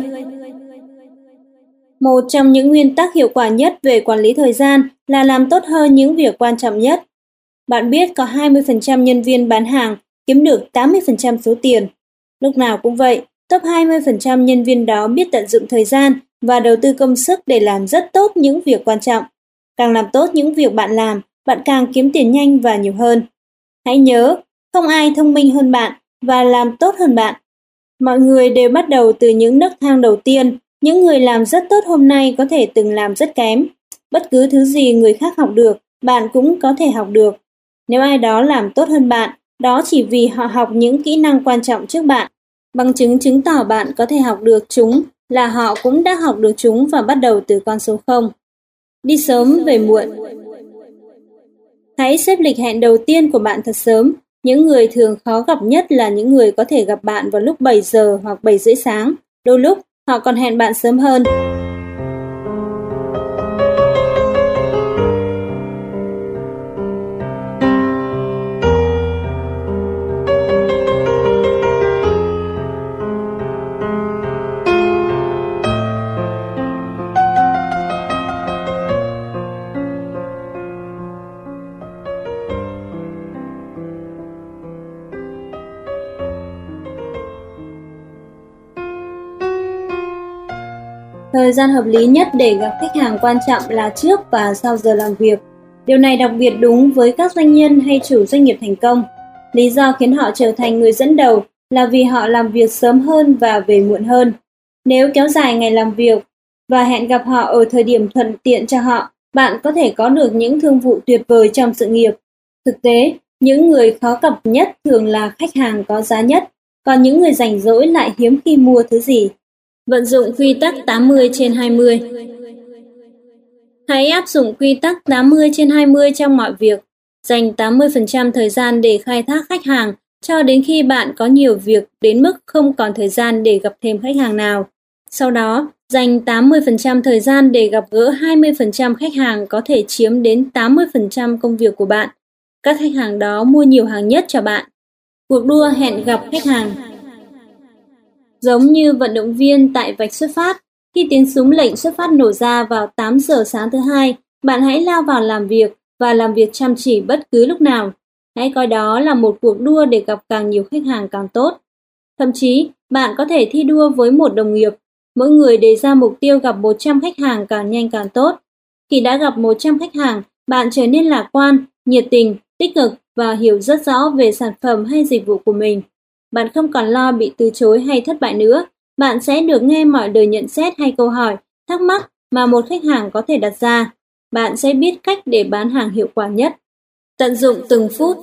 Một trong những nguyên tắc hiệu quả nhất về quản lý thời gian là làm tốt hơn những việc quan trọng nhất. Bạn biết có hai mươi phần trăm nhân viên bán hàng kiếm được tám mươi phần trăm số tiền. Lúc nào cũng vậy, top hai mươi phần trăm nhân viên đó biết tận dụng thời gian và đầu tư công sức để làm rất tốt những việc quan trọng. Càng làm tốt những việc bạn làm, bạn càng kiếm tiền nhanh và nhiều hơn. Hãy nhớ, không ai thông minh hơn bạn và làm tốt hơn bạn. Mọi người đều bắt đầu từ những nấc thang đầu tiên. Những người làm rất tốt hôm nay có thể từng làm rất kém. Bất cứ thứ gì người khác học được, bạn cũng có thể học được. Nếu ai đó làm tốt hơn bạn, đó chỉ vì họ học những kỹ năng quan trọng trước bạn. Bằng chứng chứng tỏ bạn có thể học được chúng là họ cũng đã học được chúng và bắt đầu từ con số không. Đi sớm về muộn. Hãy xếp lịch hẹn đầu tiên của bạn thật sớm. Những người thường khó gặp nhất là những người có thể gặp bạn vào lúc bảy giờ hoặc bảy rưỡi sáng. Đôi lúc, họ còn hẹn bạn sớm hơn. Thời gian hợp lý nhất để gặp khách hàng quan trọng là trước và sau giờ làm việc. Điều này đặc biệt đúng với các doanh nhân hay chủ doanh nghiệp thành công. Lý do khiến họ trở thành người dẫn đầu là vì họ làm việc sớm hơn và về muộn hơn. Nếu kéo dài ngày làm việc và hẹn gặp họ ở thời điểm thuận tiện cho họ, bạn có thể có được những thương vụ tuyệt vời trong sự nghiệp. Thực tế, những người khó gặp nhất thường là khách hàng có giá nhất, còn những người rảnh rỗi lại hiếm khi mua thứ gì. Vận dụng quy tắc tám mươi trên hai mươi. Hãy áp dụng quy tắc tám mươi trên hai mươi trong mọi việc. Dành tám mươi phần trăm thời gian để khai thác khách hàng cho đến khi bạn có nhiều việc đến mức không còn thời gian để gặp thêm khách hàng nào. Sau đó, dành tám mươi phần trăm thời gian để gặp gỡ hai mươi phần trăm khách hàng có thể chiếm đến tám mươi phần trăm công việc của bạn. Các khách hàng đó mua nhiều hàng nhất cho bạn. Cuộc đua hẹn gặp khách hàng. Giống như vận động viên tại vạch xuất phát, khi tiếng súng lệnh xuất phát nổ ra vào tám giờ sáng thứ hai, bạn hãy lao vào làm việc và làm việc chăm chỉ bất cứ lúc nào. Hãy coi đó là một cuộc đua để gặp càng nhiều khách hàng càng tốt. Thậm chí, bạn có thể thi đua với một đồng nghiệp. Mỗi người đề ra mục tiêu gặp một trăm khách hàng càng nhanh càng tốt. Khi đã gặp một trăm khách hàng, bạn trở nên lạc quan, nhiệt tình, tích cực và hiểu rất rõ về sản phẩm hay dịch vụ của mình. Bạn không còn lo bị từ chối hay thất bại nữa. Bạn sẽ được nghe mọi lời nhận xét hay câu hỏi, thắc mắc mà một khách hàng có thể đặt ra. Bạn sẽ biết cách để bán hàng hiệu quả nhất. Tận dụng từng phút.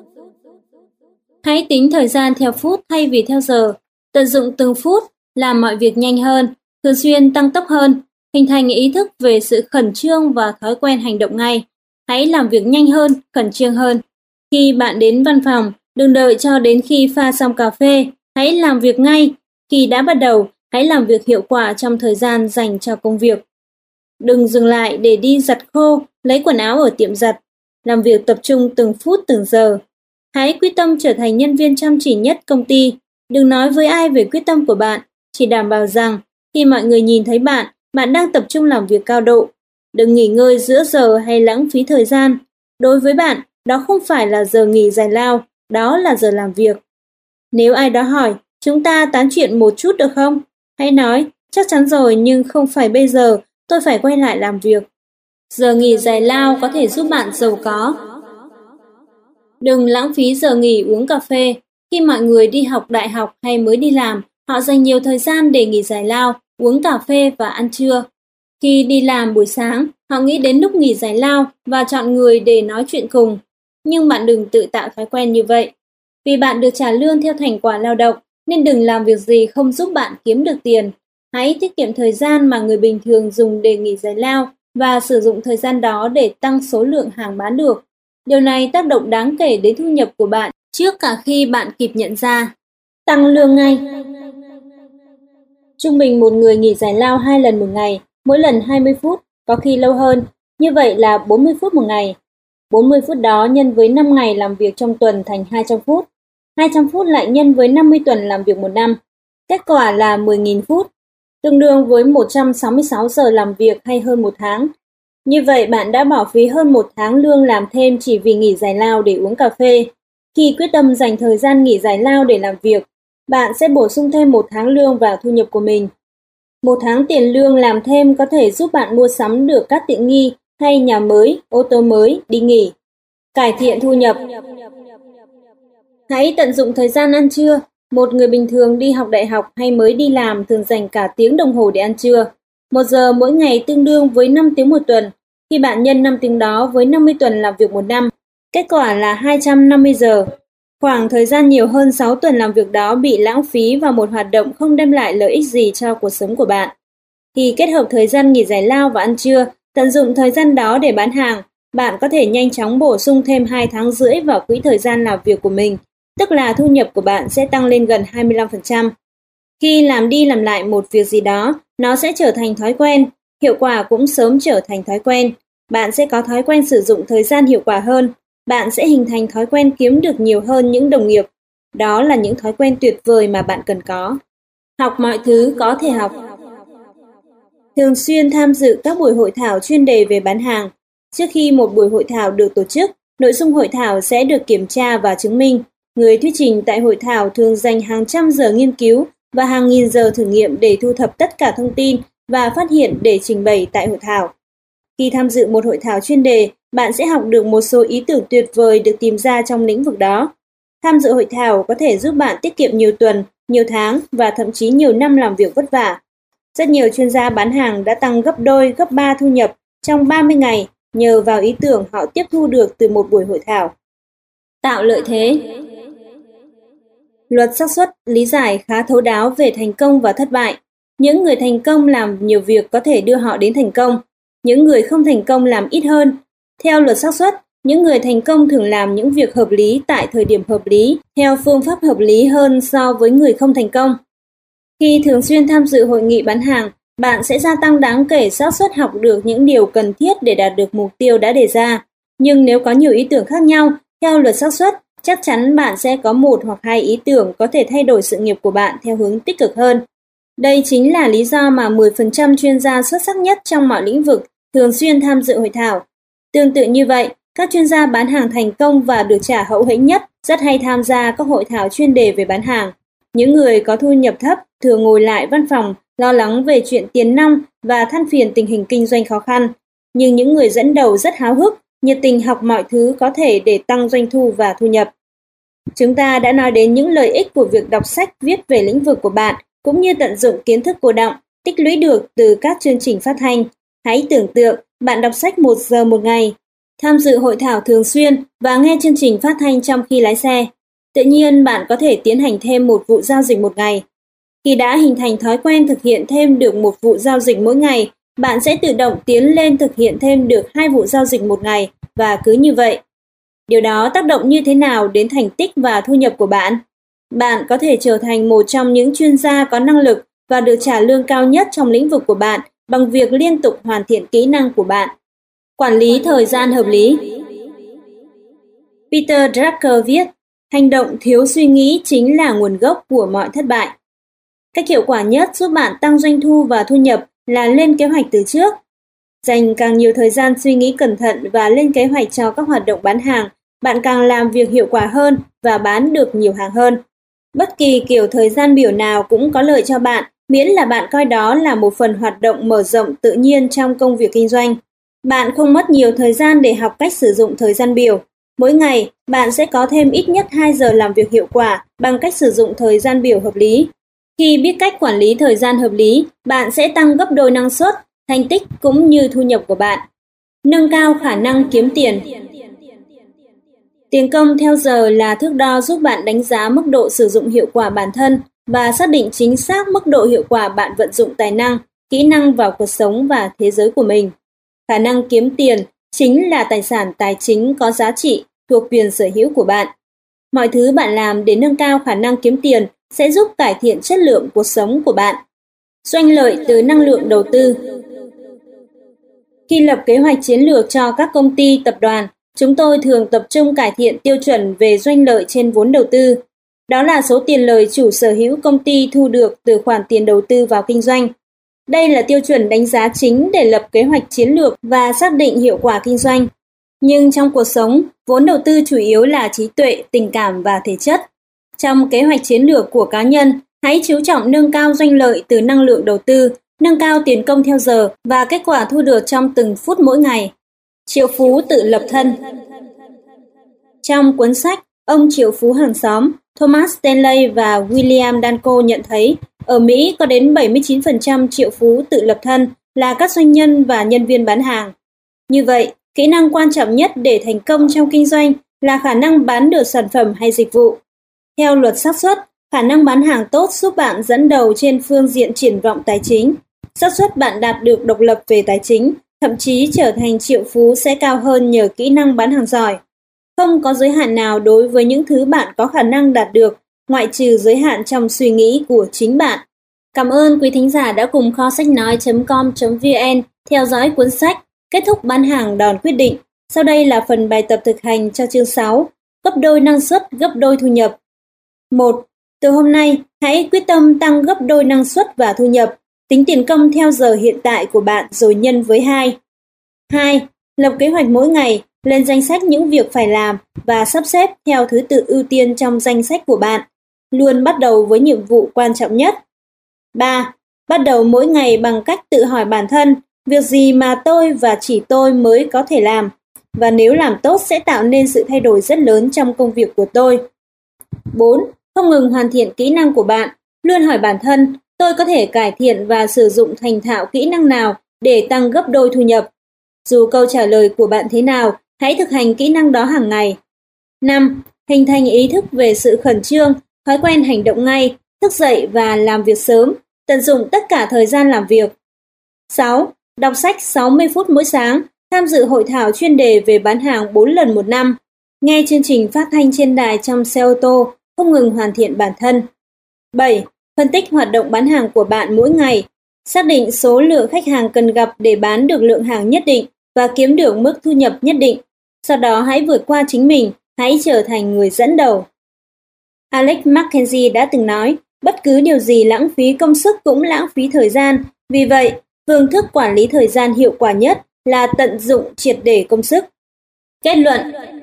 Hãy tính thời gian theo phút thay vì theo giờ. Tận dụng từng phút, làm mọi việc nhanh hơn, thường xuyên tăng tốc hơn, hình thành ý thức về sự khẩn trương và thói quen hành động ngay. Hãy làm việc nhanh hơn, khẩn trương hơn. Khi bạn đến văn phòng, đừng đợi cho đến khi pha xong cà phê, hãy làm việc ngay. Khi đã bắt đầu, hãy làm việc hiệu quả trong thời gian dành cho công việc. Đừng dừng lại để đi giặt khô, lấy quần áo ở tiệm giặt. Làm việc tập trung từng phút từng giờ. Hãy quyết tâm trở thành nhân viên chăm chỉ nhất công ty. Đừng nói với ai về quyết tâm của bạn, chỉ đảm bảo rằng khi mọi người nhìn thấy bạn, bạn đang tập trung làm việc cao độ. Đừng nghỉ ngơi giữa giờ hay lãng phí thời gian. Đối với bạn, đó không phải là giờ nghỉ giải lao, đó là giờ làm việc. Nếu ai đó hỏi, chúng ta tán chuyện một chút được không? Hãy nói, chắc chắn rồi nhưng không phải bây giờ, tôi phải quay lại làm việc. Giờ nghỉ giải lao có thể giúp bạn giàu có. Đừng lãng phí giờ nghỉ uống cà phê. Khi mọi người đi học đại học hay mới đi làm, họ dành nhiều thời gian để nghỉ giải lao, uống cà phê và ăn trưa. Khi đi làm buổi sáng, họ nghĩ đến lúc nghỉ giải lao và chọn người để nói chuyện cùng. Nhưng bạn đừng tự tạo thói quen như vậy. Vì bạn được trả lương theo thành quả lao động, nên đừng làm việc gì không giúp bạn kiếm được tiền. Hãy tiết kiệm thời gian mà người bình thường dùng để nghỉ giải lao và sử dụng thời gian đó để tăng số lượng hàng bán được. Điều này tác động đáng kể đến thu nhập của bạn trước cả khi bạn kịp nhận ra. Tăng lương ngay. Trung bình một người nghỉ giải lao hai lần một ngày, mỗi lần hai mươi phút, có khi lâu hơn. Như vậy là bốn mươi phút một ngày. bốn mươi phút đó nhân với năm ngày làm việc trong tuần thành hai trăm phút. hai trăm phút lại nhân với năm mươi tuần làm việc một năm. Kết quả là mười nghìn phút, tương đương với một trăm sáu mươi sáu giờ làm việc hay hơn một tháng. Như vậy bạn đã bỏ phí hơn một tháng lương làm thêm chỉ vì nghỉ giải lao để uống cà phê. Khi quyết tâm dành thời gian nghỉ giải lao để làm việc, bạn sẽ bổ sung thêm một tháng lương vào thu nhập của mình. Một tháng tiền lương làm thêm có thể giúp bạn mua sắm được các tiện nghi hay nhà mới, ô tô mới, đi nghỉ. Cải thiện thu nhập. Hãy tận dụng thời gian ăn trưa. Một người bình thường đi học đại học hay mới đi làm thường dành cả tiếng đồng hồ để ăn trưa. Một giờ mỗi ngày tương đương với năm tiếng một tuần. Khi bạn nhân năm tiếng đó với năm mươi tuần làm việc một năm, kết quả là hai trăm năm mươi giờ. Khoảng thời gian nhiều hơn sáu tuần làm việc đó bị lãng phí vào một hoạt động không đem lại lợi ích gì cho cuộc sống của bạn. Khi kết hợp thời gian nghỉ giải lao và ăn trưa, tận dụng thời gian đó để bán hàng, bạn có thể nhanh chóng bổ sung thêm hai tháng rưỡi vào quỹ thời gian làm việc của mình, tức là thu nhập của bạn sẽ tăng lên gần hai mươi lăm phần trăm. Khi làm đi làm lại một việc gì đó, nó sẽ trở thành thói quen, hiệu quả cũng sớm trở thành thói quen. Bạn sẽ có thói quen sử dụng thời gian hiệu quả hơn, bạn sẽ hình thành thói quen kiếm được nhiều hơn những đồng nghiệp. Đó là những thói quen tuyệt vời mà bạn cần có. Học mọi thứ có thể học. Thường xuyên tham dự các buổi hội thảo chuyên đề về bán hàng. Trước khi một buổi hội thảo được tổ chức, nội dung hội thảo sẽ được kiểm tra và chứng minh. Người thuyết trình tại hội thảo thường dành hàng trăm giờ nghiên cứu và hàng nghìn giờ thử nghiệm để thu thập tất cả thông tin và phát hiện để trình bày tại hội thảo. Khi tham dự một hội thảo chuyên đề, bạn sẽ học được một số ý tưởng tuyệt vời được tìm ra trong lĩnh vực đó. Tham dự hội thảo có thể giúp bạn tiết kiệm nhiều tuần, nhiều tháng và thậm chí nhiều năm làm việc vất vả. Rất nhiều chuyên gia bán hàng đã tăng gấp đôi, gấp ba thu nhập trong ba mươi ngày nhờ vào ý tưởng họ tiếp thu được từ một buổi hội thảo. Tạo lợi thế. Luật xác suất lý giải khá thấu đáo về thành công và thất bại. Những người thành công làm nhiều việc có thể đưa họ đến thành công. những người không thành công làm ít hơn. Theo luật xác suất, những người thành công thường làm những việc hợp lý tại thời điểm hợp lý, theo phương pháp hợp lý hơn so với người không thành công. Khi thường xuyên tham dự hội nghị bán hàng, bạn sẽ gia tăng đáng kể xác suất học được những điều cần thiết để đạt được mục tiêu đã đề ra. Nhưng nếu có nhiều ý tưởng khác nhau, theo luật xác suất, chắc chắn bạn sẽ có một hoặc hai ý tưởng có thể thay đổi sự nghiệp của bạn theo hướng tích cực hơn. Đây chính là lý do mà mười phần trăm chuyên gia xuất sắc nhất trong mọi lĩnh vực thường xuyên tham dự hội thảo. Tương tự như vậy, các chuyên gia bán hàng thành công và được trả hậu hĩnh nhất rất hay tham gia các hội thảo chuyên đề về bán hàng. Những người có thu nhập thấp thường ngồi lại văn phòng, lo lắng về chuyện tiền nong và than phiền tình hình kinh doanh khó khăn. Nhưng những người dẫn đầu rất háo hức, nhiệt tình học mọi thứ có thể để tăng doanh thu và thu nhập. Chúng ta đã nói đến những lợi ích của việc đọc sách viết về lĩnh vực của bạn, cũng như tận dụng kiến thức cô đọng, tích lũy được từ các chương trình phát thanh. Hãy tưởng tượng bạn đọc sách một giờ một ngày, tham dự hội thảo thường xuyên và nghe chương trình phát thanh trong khi lái xe. Tự nhiên bạn có thể tiến hành thêm một vụ giao dịch một ngày. Khi đã hình thành thói quen thực hiện thêm được một vụ giao dịch mỗi ngày, bạn sẽ tự động tiến lên thực hiện thêm được hai vụ giao dịch một ngày và cứ như vậy. Điều đó tác động như thế nào đến thành tích và thu nhập của bạn? Bạn có thể trở thành một trong những chuyên gia có năng lực và được trả lương cao nhất trong lĩnh vực của bạn bằng việc liên tục hoàn thiện kỹ năng của bạn. Quản lý thời gian hợp lý. Peter Drucker viết, hành động thiếu suy nghĩ chính là nguồn gốc của mọi thất bại. Cách hiệu quả nhất giúp bạn tăng doanh thu và thu nhập là lên kế hoạch từ trước. Dành càng nhiều thời gian suy nghĩ cẩn thận và lên kế hoạch cho các hoạt động bán hàng, bạn càng làm việc hiệu quả hơn và bán được nhiều hàng hơn. Bất kỳ kiểu thời gian biểu nào cũng có lợi cho bạn, miễn là bạn coi đó là một phần hoạt động mở rộng tự nhiên trong công việc kinh doanh. Bạn không mất nhiều thời gian để học cách sử dụng thời gian biểu. Mỗi ngày, bạn sẽ có thêm ít nhất hai giờ làm việc hiệu quả bằng cách sử dụng thời gian biểu hợp lý. Khi biết cách quản lý thời gian hợp lý, bạn sẽ tăng gấp đôi năng suất, thành tích cũng như thu nhập của bạn. Nâng cao khả năng kiếm tiền. Tiền công theo giờ là thước đo giúp bạn đánh giá mức độ sử dụng hiệu quả bản thân và xác định chính xác mức độ hiệu quả bạn vận dụng tài năng, kỹ năng vào cuộc sống và thế giới của mình. Khả năng kiếm tiền chính là tài sản tài chính có giá trị thuộc quyền sở hữu của bạn. Mọi thứ bạn làm để nâng cao khả năng kiếm tiền sẽ giúp cải thiện chất lượng cuộc sống của bạn. Doanh lợi từ năng lượng đầu tư. Khi lập kế hoạch chiến lược cho các công ty, tập đoàn, chúng tôi thường tập trung cải thiện tiêu chuẩn về doanh lợi trên vốn đầu tư. Đó là số tiền lời chủ sở hữu công ty thu được từ khoản tiền đầu tư vào kinh doanh. Đây là tiêu chuẩn đánh giá chính để lập kế hoạch chiến lược và xác định hiệu quả kinh doanh. Nhưng trong cuộc sống, vốn đầu tư chủ yếu là trí tuệ, tình cảm và thể chất. Trong kế hoạch chiến lược của cá nhân, hãy chú trọng nâng cao doanh lợi từ năng lượng đầu tư, nâng cao tiền công theo giờ và kết quả thu được trong từng phút mỗi ngày. Triệu phú tự lập thân. Trong cuốn sách Ông triệu phú hàng xóm, Thomas Stanley và William Danko nhận thấy ở Mỹ có đến bảy mươi chín phần trăm triệu phú tự lập thân là các doanh nhân và nhân viên bán hàng. Như vậy, kỹ năng quan trọng nhất để thành công trong kinh doanh là khả năng bán được sản phẩm hay dịch vụ. Theo luật xác suất, khả năng bán hàng tốt giúp bạn dẫn đầu trên phương diện triển vọng tài chính. Xác suất bạn đạt được độc lập về tài chính, thậm chí trở thành triệu phú sẽ cao hơn nhờ kỹ năng bán hàng giỏi. Không có giới hạn nào đối với những thứ bạn có khả năng đạt được, ngoại trừ giới hạn trong suy nghĩ của chính bạn. Cảm ơn quý thính giả đã cùng kho sách nói chấm com chấm vn theo dõi cuốn sách Kết thúc bán hàng đòn quyết định. Sau đây là phần bài tập thực hành cho chương sáu, gấp đôi năng suất, gấp đôi thu nhập. một. Từ hôm nay, hãy quyết tâm tăng gấp đôi năng suất và thu nhập. Tính tiền công theo giờ hiện tại của bạn rồi nhân với hai. hai. Lập kế hoạch mỗi ngày, lên danh sách những việc phải làm và sắp xếp theo thứ tự ưu tiên trong danh sách của bạn. Luôn bắt đầu với nhiệm vụ quan trọng nhất. ba. Bắt đầu mỗi ngày bằng cách tự hỏi bản thân, việc gì mà tôi và chỉ tôi mới có thể làm, và nếu làm tốt sẽ tạo nên sự thay đổi rất lớn trong công việc của tôi. bốn. Không ngừng hoàn thiện kỹ năng của bạn, luôn hỏi bản thân, tôi có thể cải thiện và sử dụng thành thạo kỹ năng nào để tăng gấp đôi thu nhập. Dù câu trả lời của bạn thế nào, hãy thực hành kỹ năng đó hàng ngày. năm. Hình thành ý thức về sự khẩn trương, thói quen hành động ngay, thức dậy và làm việc sớm, tận dụng tất cả thời gian làm việc. sáu. đọc sách sáu mươi phút mỗi sáng, tham dự hội thảo chuyên đề về bán hàng bốn lần một năm, nghe chương trình phát thanh trên đài trong xe ô tô, không ngừng hoàn thiện bản thân. bảy. Phân tích hoạt động bán hàng của bạn mỗi ngày, xác định số lượng khách hàng cần gặp để bán được lượng hàng nhất định và kiếm được mức thu nhập nhất định. Sau đó hãy vượt qua chính mình, hãy trở thành người dẫn đầu. Alex McKenzie đã từng nói, bất cứ điều gì lãng phí công sức cũng lãng phí thời gian. Vì vậy, phương thức quản lý thời gian hiệu quả nhất là tận dụng triệt để công sức. Kết luận: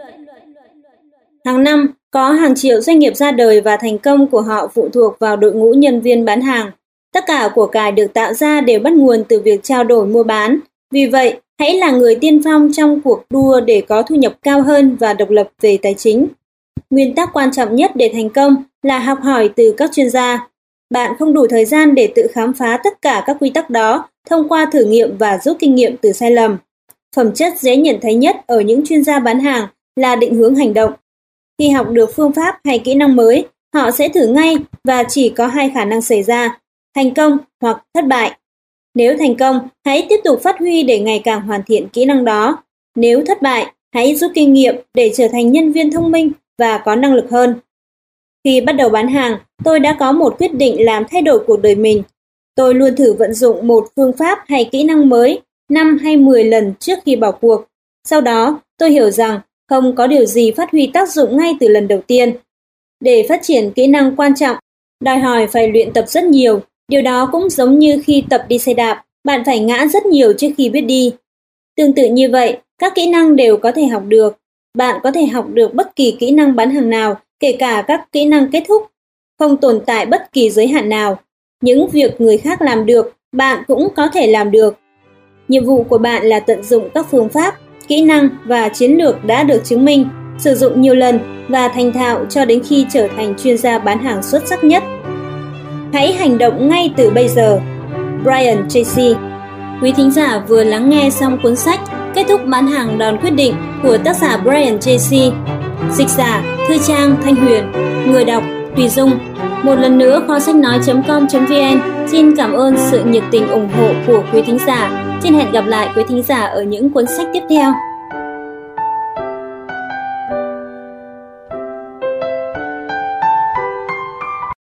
hàng năm, có hàng triệu doanh nghiệp ra đời và thành công của họ phụ thuộc vào đội ngũ nhân viên bán hàng. Tất cả của cải được tạo ra đều bắt nguồn từ việc trao đổi mua bán. Vì vậy, hãy là người tiên phong trong cuộc đua để có thu nhập cao hơn và độc lập về tài chính. Nguyên tắc quan trọng nhất để thành công là học hỏi từ các chuyên gia. Bạn không đủ thời gian để tự khám phá tất cả các quy tắc đó thông qua thử nghiệm và rút kinh nghiệm từ sai lầm. Phẩm chất dễ nhận thấy nhất ở những chuyên gia bán hàng là định hướng hành động. Khi học được phương pháp hay kỹ năng mới, họ sẽ thử ngay và chỉ có hai khả năng xảy ra, thành công hoặc thất bại. Nếu thành công, hãy tiếp tục phát huy để ngày càng hoàn thiện kỹ năng đó. Nếu thất bại, hãy rút kinh nghiệm để trở thành nhân viên thông minh và có năng lực hơn. Khi bắt đầu bán hàng, tôi đã có một quyết định làm thay đổi cuộc đời mình. Tôi luôn thử vận dụng một phương pháp hay kỹ năng mới năm hay mười lần trước khi bỏ cuộc. Sau đó, tôi hiểu rằng không có điều gì phát huy tác dụng ngay từ lần đầu tiên. Để phát triển kỹ năng quan trọng, đòi hỏi phải luyện tập rất nhiều. Điều đó cũng giống như khi tập đi xe đạp, bạn phải ngã rất nhiều trước khi biết đi. Tương tự như vậy, các kỹ năng đều có thể học được. Bạn có thể học được bất kỳ kỹ năng bán hàng nào, kể cả các kỹ năng kết thúc. Không tồn tại bất kỳ giới hạn nào. Những việc người khác làm được, bạn cũng có thể làm được. Nhiệm vụ của bạn là tận dụng các phương pháp, kỹ năng và chiến lược đã được chứng minh, sử dụng nhiều lần và thành thạo cho đến khi trở thành chuyên gia bán hàng xuất sắc nhất. Hãy hành động ngay từ bây giờ. Brian Tracy. Quý thính giả vừa lắng nghe xong cuốn sách Kết thúc bán hàng đòn quyết định của tác giả Brian Tracy. Dịch giả Thư Trang Thanh Huyền. Người đọc Thùy Dung. Một lần nữa, kho sách nói chấm com chấm vn xin cảm ơn sự nhiệt tình ủng hộ của quý thính giả. Xin hẹn gặp lại quý thính giả ở những cuốn sách tiếp theo.